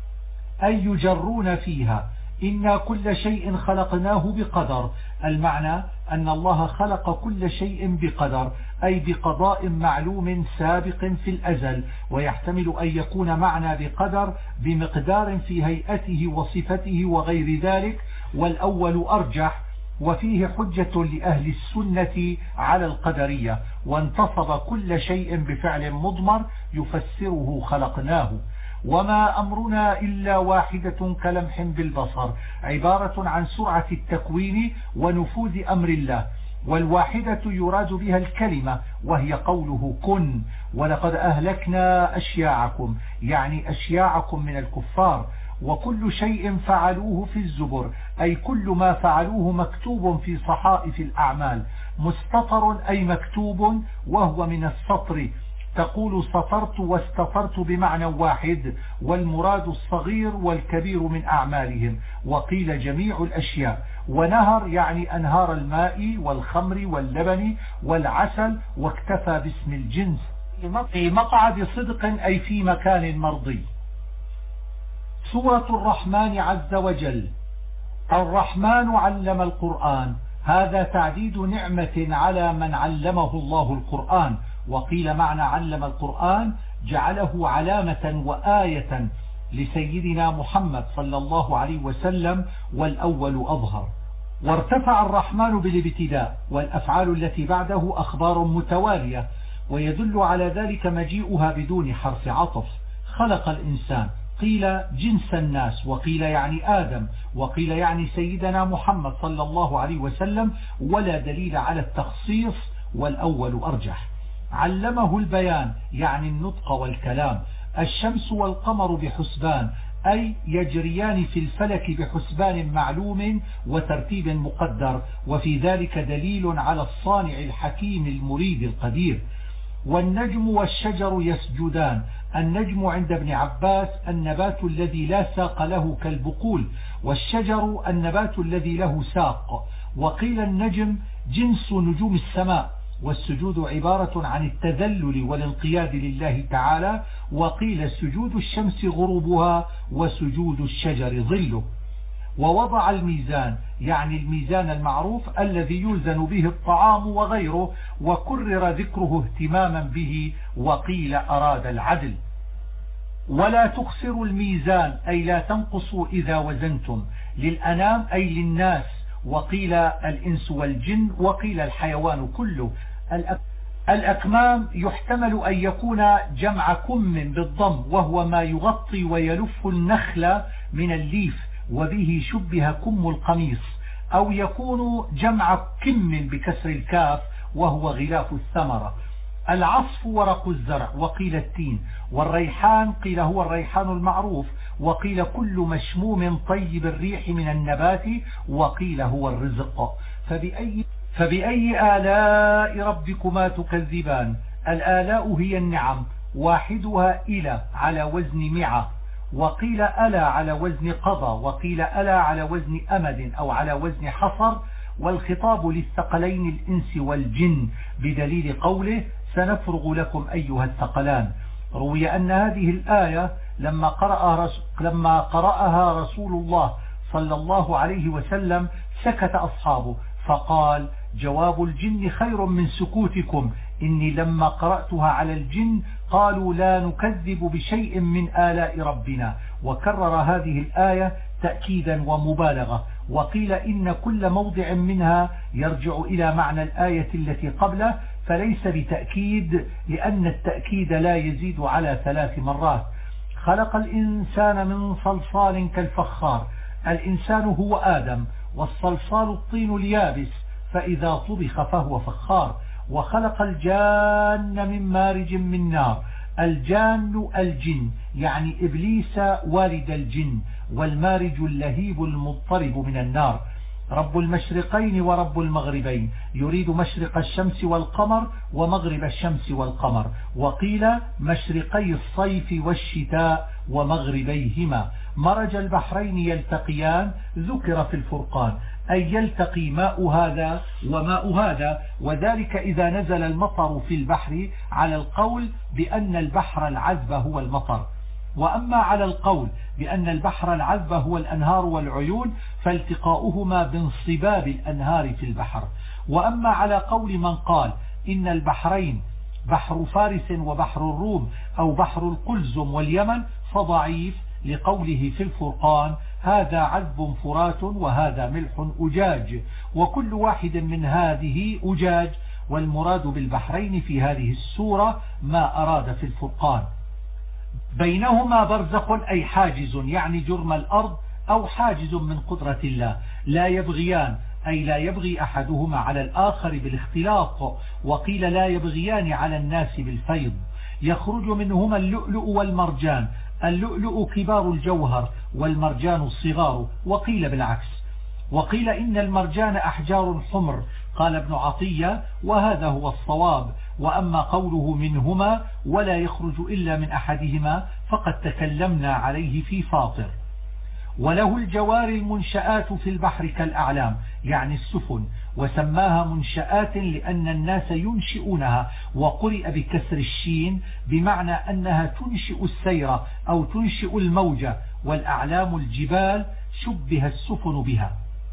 أي يجرون فيها. إنا كل شيء خلقناه بقدر، المعنى أن الله خلق كل شيء بقدر، أي بقضاء معلوم سابق في الأزل. ويحتمل أن يكون معنى بقدر بمقدار في هيئته وصفته وغير ذلك، والأول أرجح، وفيه حجة لأهل السنة على القدرية. وانتصب كل شيء بفعل مضمر يفسره خلقناه. وما أمرنا إلا واحدة كلمح بالبصر، عبارة عن سرعة التكوين ونفوذ أمر الله. والواحدة يراد بها الكلمة، وهي قوله كن. ولقد أهلكنا أشياعكم، يعني أشياعكم من الكفار. وكل شيء فعلوه في الزبر، أي كل ما فعلوه مكتوب في صحائف الأعمال. مستطر أي مكتوب، وهو من السطر. تقول سطرت واستطرت بمعنى واحد، والمراد الصغير والكبير من أعمالهم. وقيل جميع الأشياء. ونهر يعني أنهار الماء والخمر واللبن والعسل، واكتفى باسم الجنس. في مقعد صدق أي في مكان مرضي. سورة الرحمن عز وجل. الرحمن علم القرآن، هذا تعديد نعمة على من علمه الله القرآن. وقيل معنى علم القرآن جعله علامة وآية لسيدنا محمد صلى الله عليه وسلم، والأول أظهر. وارتفع الرحمن بالابتداء، والأفعال التي بعده أخبار متوالية، ويدل على ذلك مجيئها بدون حرف عطف. خلق الإنسان، قيل جنس الناس، وقيل يعني آدم، وقيل يعني سيدنا محمد صلى الله عليه وسلم، ولا دليل على التخصيص، والأول أرجح. علمه البيان يعني النطق والكلام. الشمس والقمر بحسبان، أي يجريان في الفلك بحسبان معلوم وترتيب مقدر، وفي ذلك دليل على الصانع الحكيم المريد القدير. والنجم والشجر يسجدان. النجم عند ابن عباس النبات الذي لا ساق له كالبقول، والشجر النبات الذي له ساق. وقيل النجم جنس نجوم السماء، والسجود عبارة عن التذلل والانقياد لله تعالى. وقيل سجود الشمس غروبها، وسجود الشجر ظله. ووضع الميزان يعني الميزان المعروف الذي يوزن به الطعام وغيره، وكرر ذكره اهتماما به، وقيل أراد العدل. ولا تخسروا الميزان أي لا تنقصوا إذا وزنتم، للأنام أي للناس، وقيل الإنس والجن، وقيل الحيوان كله. الأكمام يحتمل أن يكون جمع كم بالضم، وهو ما يغطي ويلف النخل من الليف، وبه شبه كم القميص، أو يكون جمع كم بكسر الكاف، وهو غلاف الثمرة. العصف ورق الزرع، وقيل التين. والريحان قيل هو الريحان المعروف، وقيل كل مشموم طيب الريح من النبات، وقيل هو الرزق. فبأي آلاء ربكما تكذبان؟ الآلاء هي النعم، واحدها إلى على وزن معة، وقيل ألا على وزن قضى، وقيل ألا على وزن أمد أو على وزن حصر. والخطاب للثقلين الإنس والجن بدليل قوله سنفرغ لكم أيها الثقلان. روي أن هذه الآية لما قرأها رسول الله صلى الله عليه وسلم سكت أصحابه، فقال جواب الجن خير من سكوتكم، إني لما قرأتها على الجن قالوا لا نكذب بشيء من آلاء ربنا. وكرر هذه الآية تأكيدا ومبالغة. وقيل إن كل موضع منها يرجع إلى معنى الآية التي قبله، فليس بتأكيد، لأن التأكيد لا يزيد على 3 مرات. خلق الإنسان من صلصال كالفخار، الإنسان هو آدم، والصلصال الطين اليابس، فإذا طبخ فهو فخار. وخلق الجان من مارج من نار، الجان الجن يعني إبليس والد الجن، والمارج اللهيب المضطرب من النار. رب المشرقين ورب المغربين، يريد مشرق الشمس والقمر ومغرب الشمس والقمر. وقيل مشرقي الصيف والشتاء ومغربيهما. مرج البحرين يلتقيان ذكر في الفرقان، أي يلتقي ماء هذا وماء هذا، وذلك إذا نزل المطر في البحر، على القول بأن البحر العذب هو المطر. وأما على القول بأن البحر العذب هو الأنهار والعيون، فالتقاؤهما بانصباب الأنهار في البحر. وأما على قول من قال إن البحرين بحر فارس وبحر الروم أو بحر القلزم واليمن، فضعيف، لقوله في الفرقان هذا عذب فرات وهذا ملح أجاج، وكل واحد من هذه أجاج، والمراد بالبحرين في هذه السورة ما أراد في الفرقان. بينهما برزخ أي حاجز، يعني جرم الأرض أو حاجز من قدرة الله. لا يبغيان أي لا يبغي أحدهما على الآخر بالاختلاط، وقيل لا يبغيان على الناس بالفيض. يخرج منهما اللؤلؤ والمرجان، اللؤلؤ كبار الجوهر والمرجان الصغار، وقيل بالعكس. وقيل إن المرجان أحجار حمر، قال ابن عطية وهذا هو الصواب. وأما قوله منهما ولا يخرج إلا من أحدهما فقد تكلمنا عليه في فاطر. وله الجوار المنشآت في البحر كالأعلام، يعني السفن، وسماها منشآت لأن الناس ينشئونها، وقرئ بكسر الشين بمعنى أنها تنشئ السير أو تنشئ الموجة. والأعلام الجبال شبه السفن بها.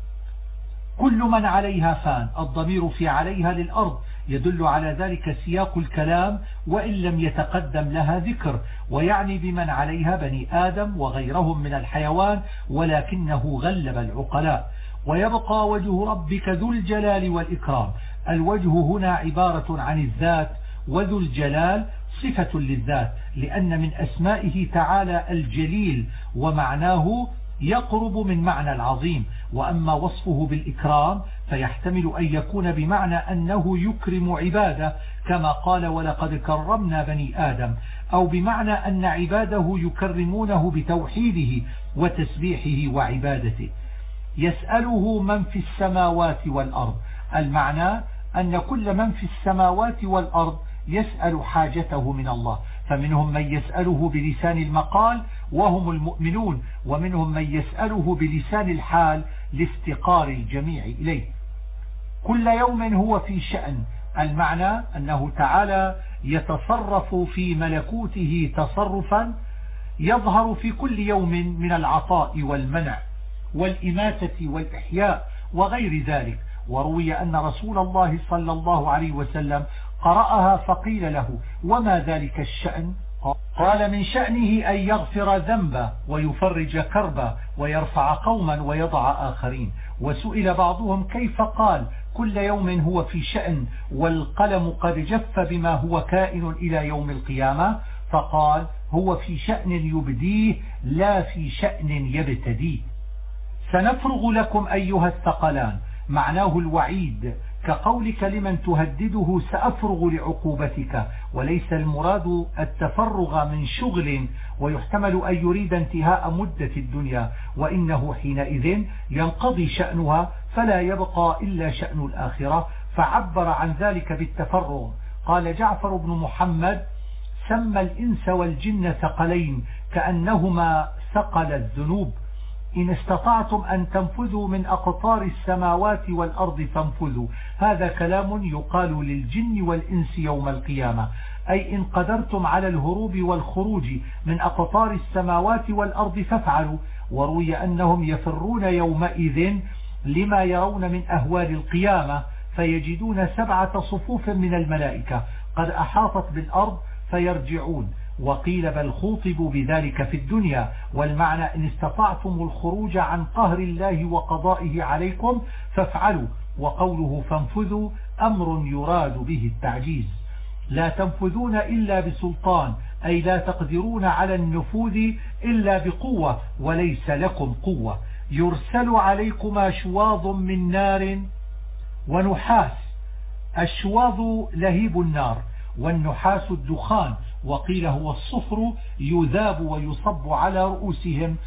كل من عليها فان، الضمير في عليها للأرض، يدل على ذلك سياق الكلام وإن لم يتقدم لها ذكر، ويعني بمن عليها بني آدم وغيرهم من الحيوان، ولكنه غلب العقلاء. ويبقى وجه ربك ذو الجلال والإكرام. الوجه هنا عبارة عن الذات، وذو الجلال صفة للذات، لأن من أسمائه تعالى الجليل، ومعناه يقرب من معنى العظيم. وأما وصفه بالإكرام فيحتمل أن يكون بمعنى أنه يكرم عباده، كما قال ولقد كرمنا بني آدم، أو بمعنى أن عباده يكرمونه بتوحيده وتسبيحه وعبادته. يسأله من في السماوات والأرض، المعنى أن كل من في السماوات والأرض يسأل حاجته من الله، فمنهم من يسأله بلسان المقال وهم المؤمنون، ومنهم من يسأله بلسان الحال لافتقار الجميع إليه. كل يوم هو في شأن، المعنى أنه تعالى يتصرف في ملكوته تصرفا يظهر في كل يوم من العطاء والمنع. والإماتة والإحياء وغير ذلك. وروي أن رسول الله صلى الله عليه وسلم قرأها فقيل له: وما ذلك الشأن؟ قال: من شأنه أن يغفر ذنبا ويفرج كربا ويرفع قوما ويضع آخرين. وسئل بعضهم كيف؟ قال: كل يوم هو في شأن، والقلم قد جف بما هو كائن إلى يوم القيامة. فقال: هو في شأن يبديه لا في شأن يبتديه. سنفرغ لكم أيها الثقلان معناه الوعيد، كقولك لمن تهدده: سأفرغ لعقوبتك. وليس المراد التفرغ من شغل، ويحتمل أن يريد انتهاء مدة الدنيا، وإنه حينئذ ينقضي شأنها فلا يبقى إلا شأن الآخرة، فعبر عن ذلك بالتفرغ. قال جعفر بن محمد: سمى الإنس والجن ثقلين كأنهما ثقل الذنوب. إن استطعتم أن تنفذوا من أقطار السماوات والأرض فانفذوا. هذا كلام يقال للجن والإنس يوم القيامة، أي إن قدرتم على الهروب والخروج من أقطار السماوات والأرض فافعلوا. وروي أنهم يفرون يومئذ لما يرون من أهوال القيامة، فيجدون 7 صفوف من الملائكة قد أحاطت بالأرض فيرجعون. وقيل بل خوطبوا بذلك في الدنيا، والمعنى إن استطعتم الخروج عن قهر الله وقضائه عليكم فافعلوا. وقوله فانفذوا أمر يراد به التعجيز. لا تنفذون إلا بسلطان، أي لا تقدرون على النفوذ إلا بقوة، وليس لكم قوة. يرسل عليكما شواظ من نار ونحاس. الشواظ لهيب النار، والنحاس الدخان. وقيل هو الصفر يذاب ويصب على رؤوسهم.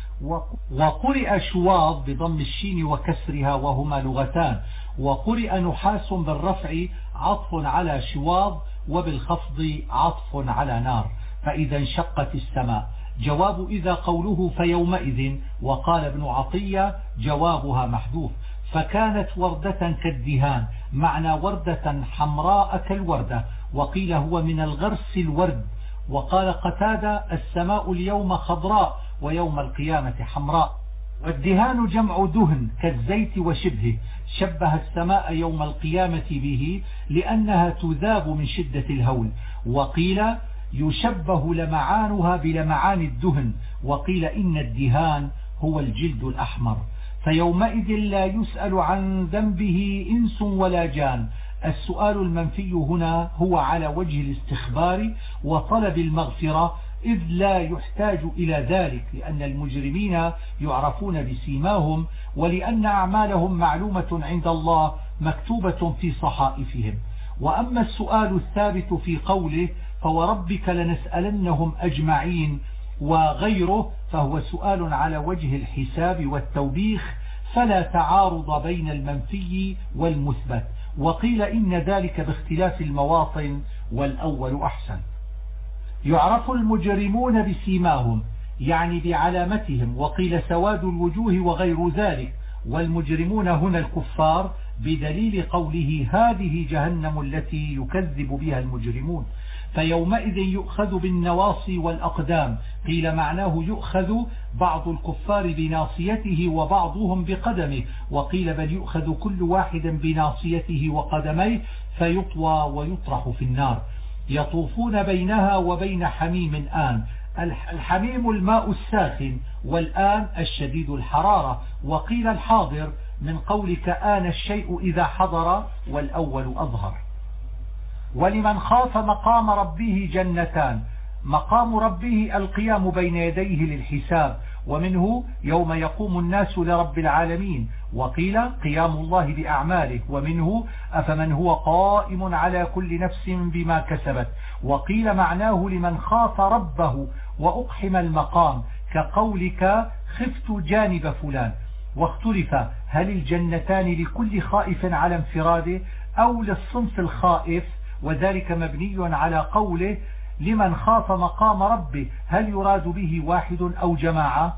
وقرئ شواظ بضم الشين وكسرها وهما لغتان، وقرئ نحاس بالرفع عطف على شواظ، وبالخفض عطف على نار. فإذا انشقت السماء. جواب إذا قوله فيومئذ. وقال ابن عطية جوابها محذوف. فكانت وردة كالدهان، معنى وردة حمراء كالوردة. وقيل هو من الغرس الورد. وقال قتادة السماء اليوم خضراء ويوم القيامة حمراء. والدهان جمع دهن كالزيت وشبهه. شبه السماء يوم القيامة به لأنها تذاب من شدة الهول. وقيل يشبه لمعانها بلمعان الدهن. وقيل إن الدهان هو الجلد الأحمر. فيومئذ لا يسأل عن ذنبه إنس ولا جان. السؤال المنفي هنا هو على وجه الاستخبار وطلب المغفرة، إذ لا يحتاج إلى ذلك، لأن المجرمين يعرفون بسيماهم، ولأن أعمالهم معلومة عند الله مكتوبة في صحائفهم. وأما السؤال الثابت في قوله فوربك لنسألنهم أجمعين وغيره، فهو سؤال على وجه الحساب والتوبيخ، فلا تعارض بين المنفي والمثبت. وقيل إن ذلك باختلاف المواطن، والأول أحسن. يعرف المجرمون بسيماهم، يعني بعلامتهم. وقيل سواد الوجوه وغير ذلك. والمجرمون هنا الكفار، بدليل قوله هذه جهنم التي يكذب بها المجرمون. فيومئذ يؤخذ بالنواصي والأقدام. قيل معناه يؤخذ بعض الكفار بناصيته وبعضهم بقدمه. وقيل بل يؤخذ كل واحد بناصيته وقدميه فيطوى ويطرح في النار. يطوفون بينها وبين حميم آن. الحميم الماء الساخن، والآن الشديد الحرارة. وقيل الحاضر من قولك آن الشيء إذا حضر، والأول أظهر. ولمن خاف مقام ربه جنتان. مقام ربه القيام بين يديه للحساب، ومنه يوم يقوم الناس لرب العالمين. وقيل قيام الله بأعماله، ومنه أفمن هو قائم على كل نفس بما كسبت. وقيل معناه لمن خاف ربه وأقحم المقام، كقولك خفت جانب فلان. واختلف هل الجنتان لكل خائف على انفراده أو للصنف الخائف، وذلك مبني على قوله لمن خاف مقام ربه، هل يراد به واحد أو جماعة؟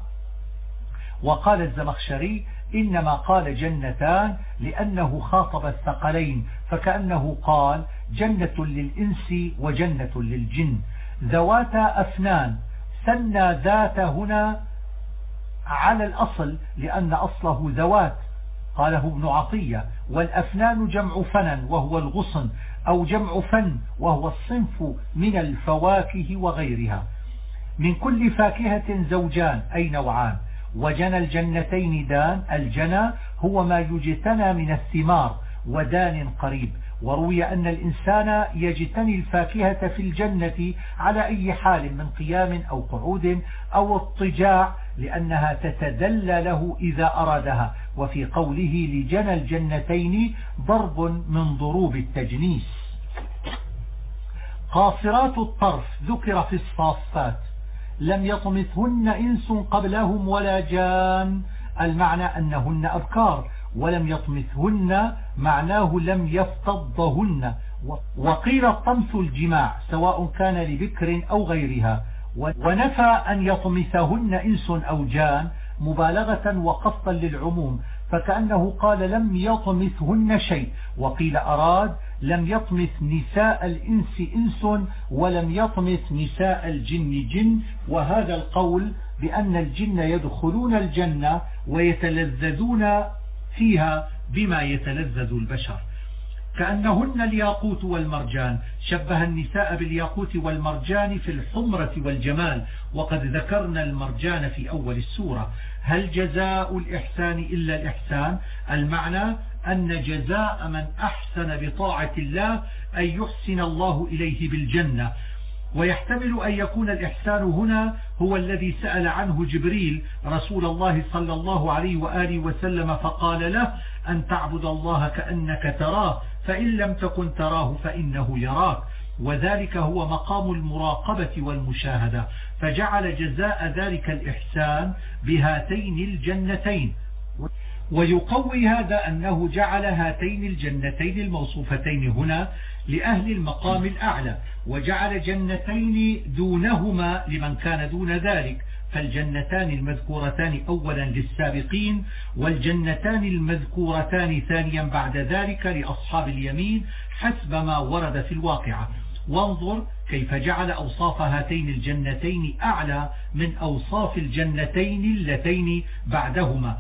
وقال الزمخشري إنما قال جنتان لأنه خاطب الثقلين، فكأنه قال جنة للإنس وجنة للجن. ذواتا أفنان. ثنى ذات هنا على الأصل لأن أصله ذوات، قاله ابن عطية. والأفنان جمع فنن وهو الغصن، أو جمع فن وهو الصنف من الفواكه وغيرها. من كل فاكهة زوجان أي نوعان. وجنى الجنتين دان، الجنى هو ما يجتنى من الثمار، ودان قريب. وروي أن الإنسان يجتني الفاكهة في الجنة على أي حال من قيام أو قعود أو اضطجاع، لأنها تتدلى له إذا أرادها. وفي قوله لجنى الجنتين ضرب من ضروب التجنيس. قاصرات الطرف ذكر في الصافات، لم يطمثهن إنس قبلهم ولا جان، المعنى أنهن أبكار، ولم يطمثهن معناه لم يفتضهن. وقيل الطمث الجماع سواء كان لبكر أو غيرها. ونفى أن يطمثهن إنس أو جان مبالغة وقصدا للعموم، فكأنه قال لم يطمثهن شيء. وقيل أراد لم يطمث نساء الإنس إنس ولم يطمث نساء الجن جن. وهذا القول بأن الجن يدخلون الجنة ويتلذذون فيها بما يتلذذ البشر، كأنهن الياقوت والمرجان. شبه النساء بالياقوت والمرجان في الحمرة والجمال، وقد ذكرنا المرجان في أول السورة. هل جزاء الإحسان إلا الإحسان؟ المعنى أن جزاء من أحسن بطاعة الله أن يحسن الله إليه بالجنة. ويحتمل أن يكون الإحسان هنا هو الذي سأل عنه جبريل رسول الله صلى الله عليه وآله وسلم، فقال له أن تعبد الله كأنك تراه، فإن لم تكن تراه فإنه يراك. وذلك هو مقام المراقبة والمشاهدة، فجعل جزاء ذلك الإحسان بهاتين الجنتين. ويقوي هذا أنه جعل هاتين الجنتين الموصوفتين هنا لأهل المقام الأعلى، وجعل جنتين دونهما لمن كان دون ذلك، فالجنتان المذكورتان أولا للسابقين، والجنتان المذكورتان ثانيا بعد ذلك لأصحاب اليمين حسب ما ورد في الواقعة. وانظر كيف جعل أوصاف هاتين الجنتين أعلى من أوصاف الجنتين اللتين بعدهما،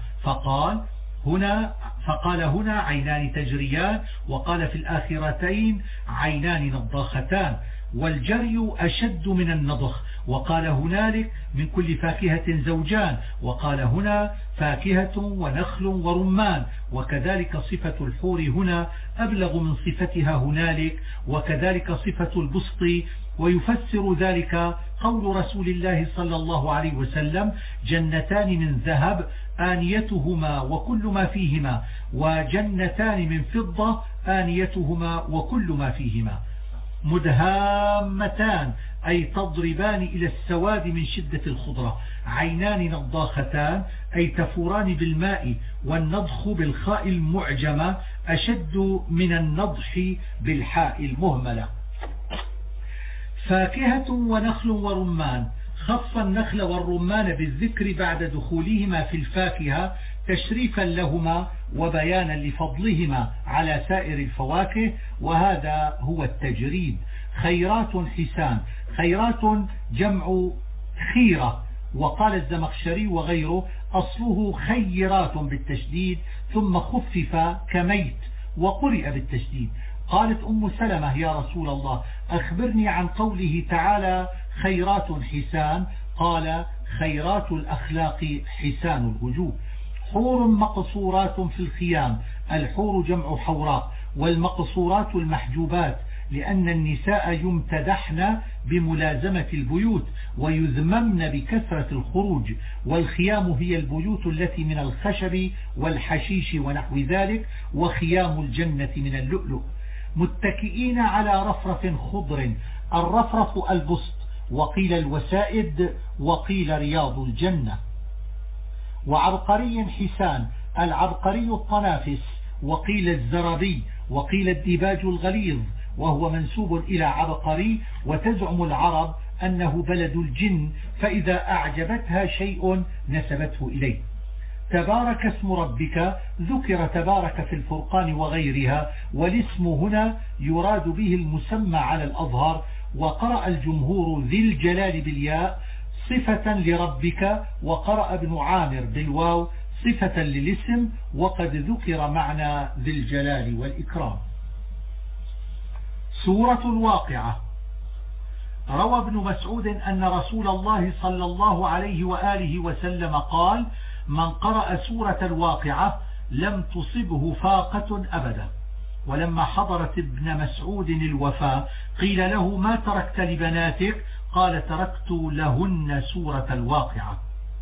فقال هنا عينان تجريان، وقال في الآخرتين عينان نضاختان، والجري أشد من النضخ. وقال هنالك من كل فاكهة زوجان، وقال هنا فاكهة ونخل ورمان. وكذلك صفة الحور هنا أبلغ من صفتها هنالك، وكذلك صفة البسط. ويفسر ذلك قول رسول الله صلى الله عليه وسلم: جنتان من ذهب آنيتهما وكل ما فيهما، وجنتان من فضة آنيتهما وكل ما فيهما. مدهامتان أي تضربان إلى السواد من شدة الخضرة. عينان نضاختان أي تفوران بالماء، والنضخ بالخاء المعجمة أشد من النضح بالحاء المهملة. فاكهة ونخل ورمان، خص النخل والرمان بالذكر بعد دخولهما في الفاكهة تشريفا لهما وبيانا لفضلهما على سائر الفواكه، وهذا هو التجريد. خيرات حسان، خيرات جمع خيرة، وقال الزمخشري وغيره أصله خيرات بالتشديد ثم خفف كميت وقرئ بالتشديد. قالت أم سلمة: يا رسول الله أخبرني عن قوله تعالى خيرات حسان. قال: خيرات الأخلاق حسان الوجوه. حور مقصورات في الخيام، الحور جمع حوراء، والمقصورات المحجوبات، لأن النساء يمتدحن بملازمة البيوت ويذممن بكثرة الخروج. والخيام هي البيوت التي من الخشب والحشيش ونحو ذلك، وخيام الجنة من اللؤلؤ. متكئين على رفرف خضر، الرفرف البسط، وقيل الوسائد، وقيل رياض الجنة. وعبقري حسان، العبقري الطنافس، وقيل الزربي، وقيل الديباج الغليظ، وهو منسوب إلى عبقري. وتزعم العرب أنه بلد الجن، فإذا أعجبتها شيء نسبته إليه. تبارك اسم ربك، ذكر تبارك في الفرقان وغيرها، والاسم هنا يراد به المسمى على الأظهر. وقرأ الجمهور ذي الجلال بالياء صفة لربك، وقرأ ابن عامر بالواو صفة للاسم، وقد ذكر معنى ذي الجلال والإكرام. سورة الواقعة. روى ابن مسعود أن رسول الله صلى الله عليه وآله وسلم قال: من قرأ سورة الواقعة لم تصبه فاقة أبدا. ولما حضرت ابن مسعود الوفاة قيل له: ما تركت لبناتك؟ قال: تركت لهن سورة الواقعة.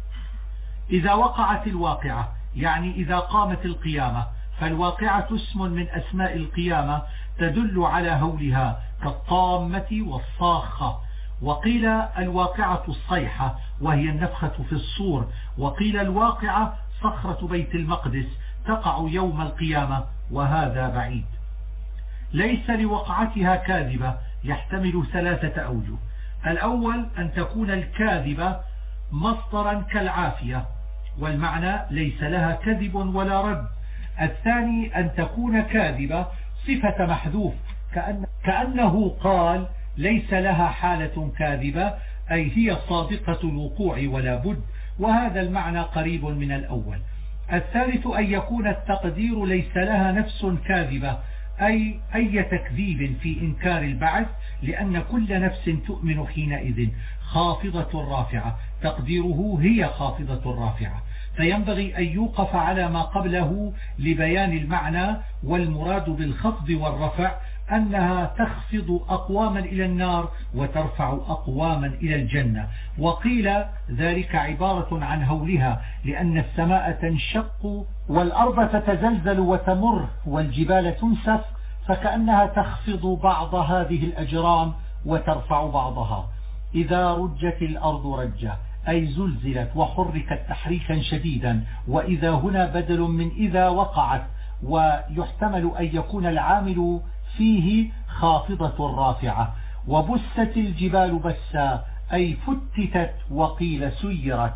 إذا وقعت الواقعة يعني إذا قامت القيامة، فالواقعة اسم من أسماء القيامة تدل على هولها كالطامة والصاخة. وقيل الواقعة الصيحة وهي النفخة في الصور، وقيل الواقعة صخرة بيت المقدس تقع يوم القيامة، وهذا بعيد. ليس لوقعتها كاذبة يحتمل 3 أوجه. الأول أن تكون الكاذبة مصدرا كالعافية، والمعنى ليس لها كذب ولا رد. الثاني أن تكون كاذبة صفة محذوف، كأنه قال: ليس لها حالة كاذبة، أي هي صادقة الوقوع ولا بد، وهذا المعنى قريب من الأول. الثالث أن يكون التقدير ليس لها نفس كاذبة، أي تكذيب في إنكار البعث، لأن كل نفس تؤمن حينئذ خافضة رافعة، تقديره هي خافضة رافعة. فينبغي أن يوقف على ما قبله لبيان المعنى، والمراد بالخفض والرفع أنها تخفض أقواما إلى النار وترفع أقواما إلى الجنة. وقيل ذلك عبارة عن هولها، لأن السماء تنشق والأرض تتزلزل وتمر والجبال تنسف، فكأنها تخفض بعض هذه الأجرام وترفع بعضها. إذا رجت الأرض رجة أي زلزلت وحركت تحريكا شديدا، وإذا هنا بدل من إذا وقعت، ويحتمل أن يكون العامل فيه خافضة رافعة. وبست الجبال بسا أي فتتت، وقيل سيرت.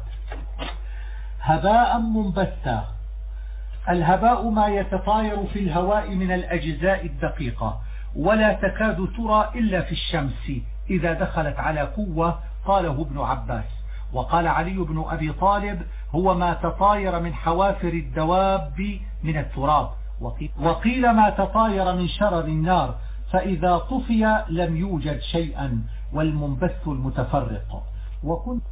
هباء منبثا. الهباء ما يتطاير في الهواء من الأجزاء الدقيقة، ولا تكاد ترى إلا في الشمس إذا دخلت على قوة، قاله ابن عباس. وقال علي بن أبي طالب: هو ما تطاير من حوافر الدواب من التراب. وقيل ما تطاير من شرر النار، فإذا طفي لم يوجد شيئا، والمنبث المتفرق.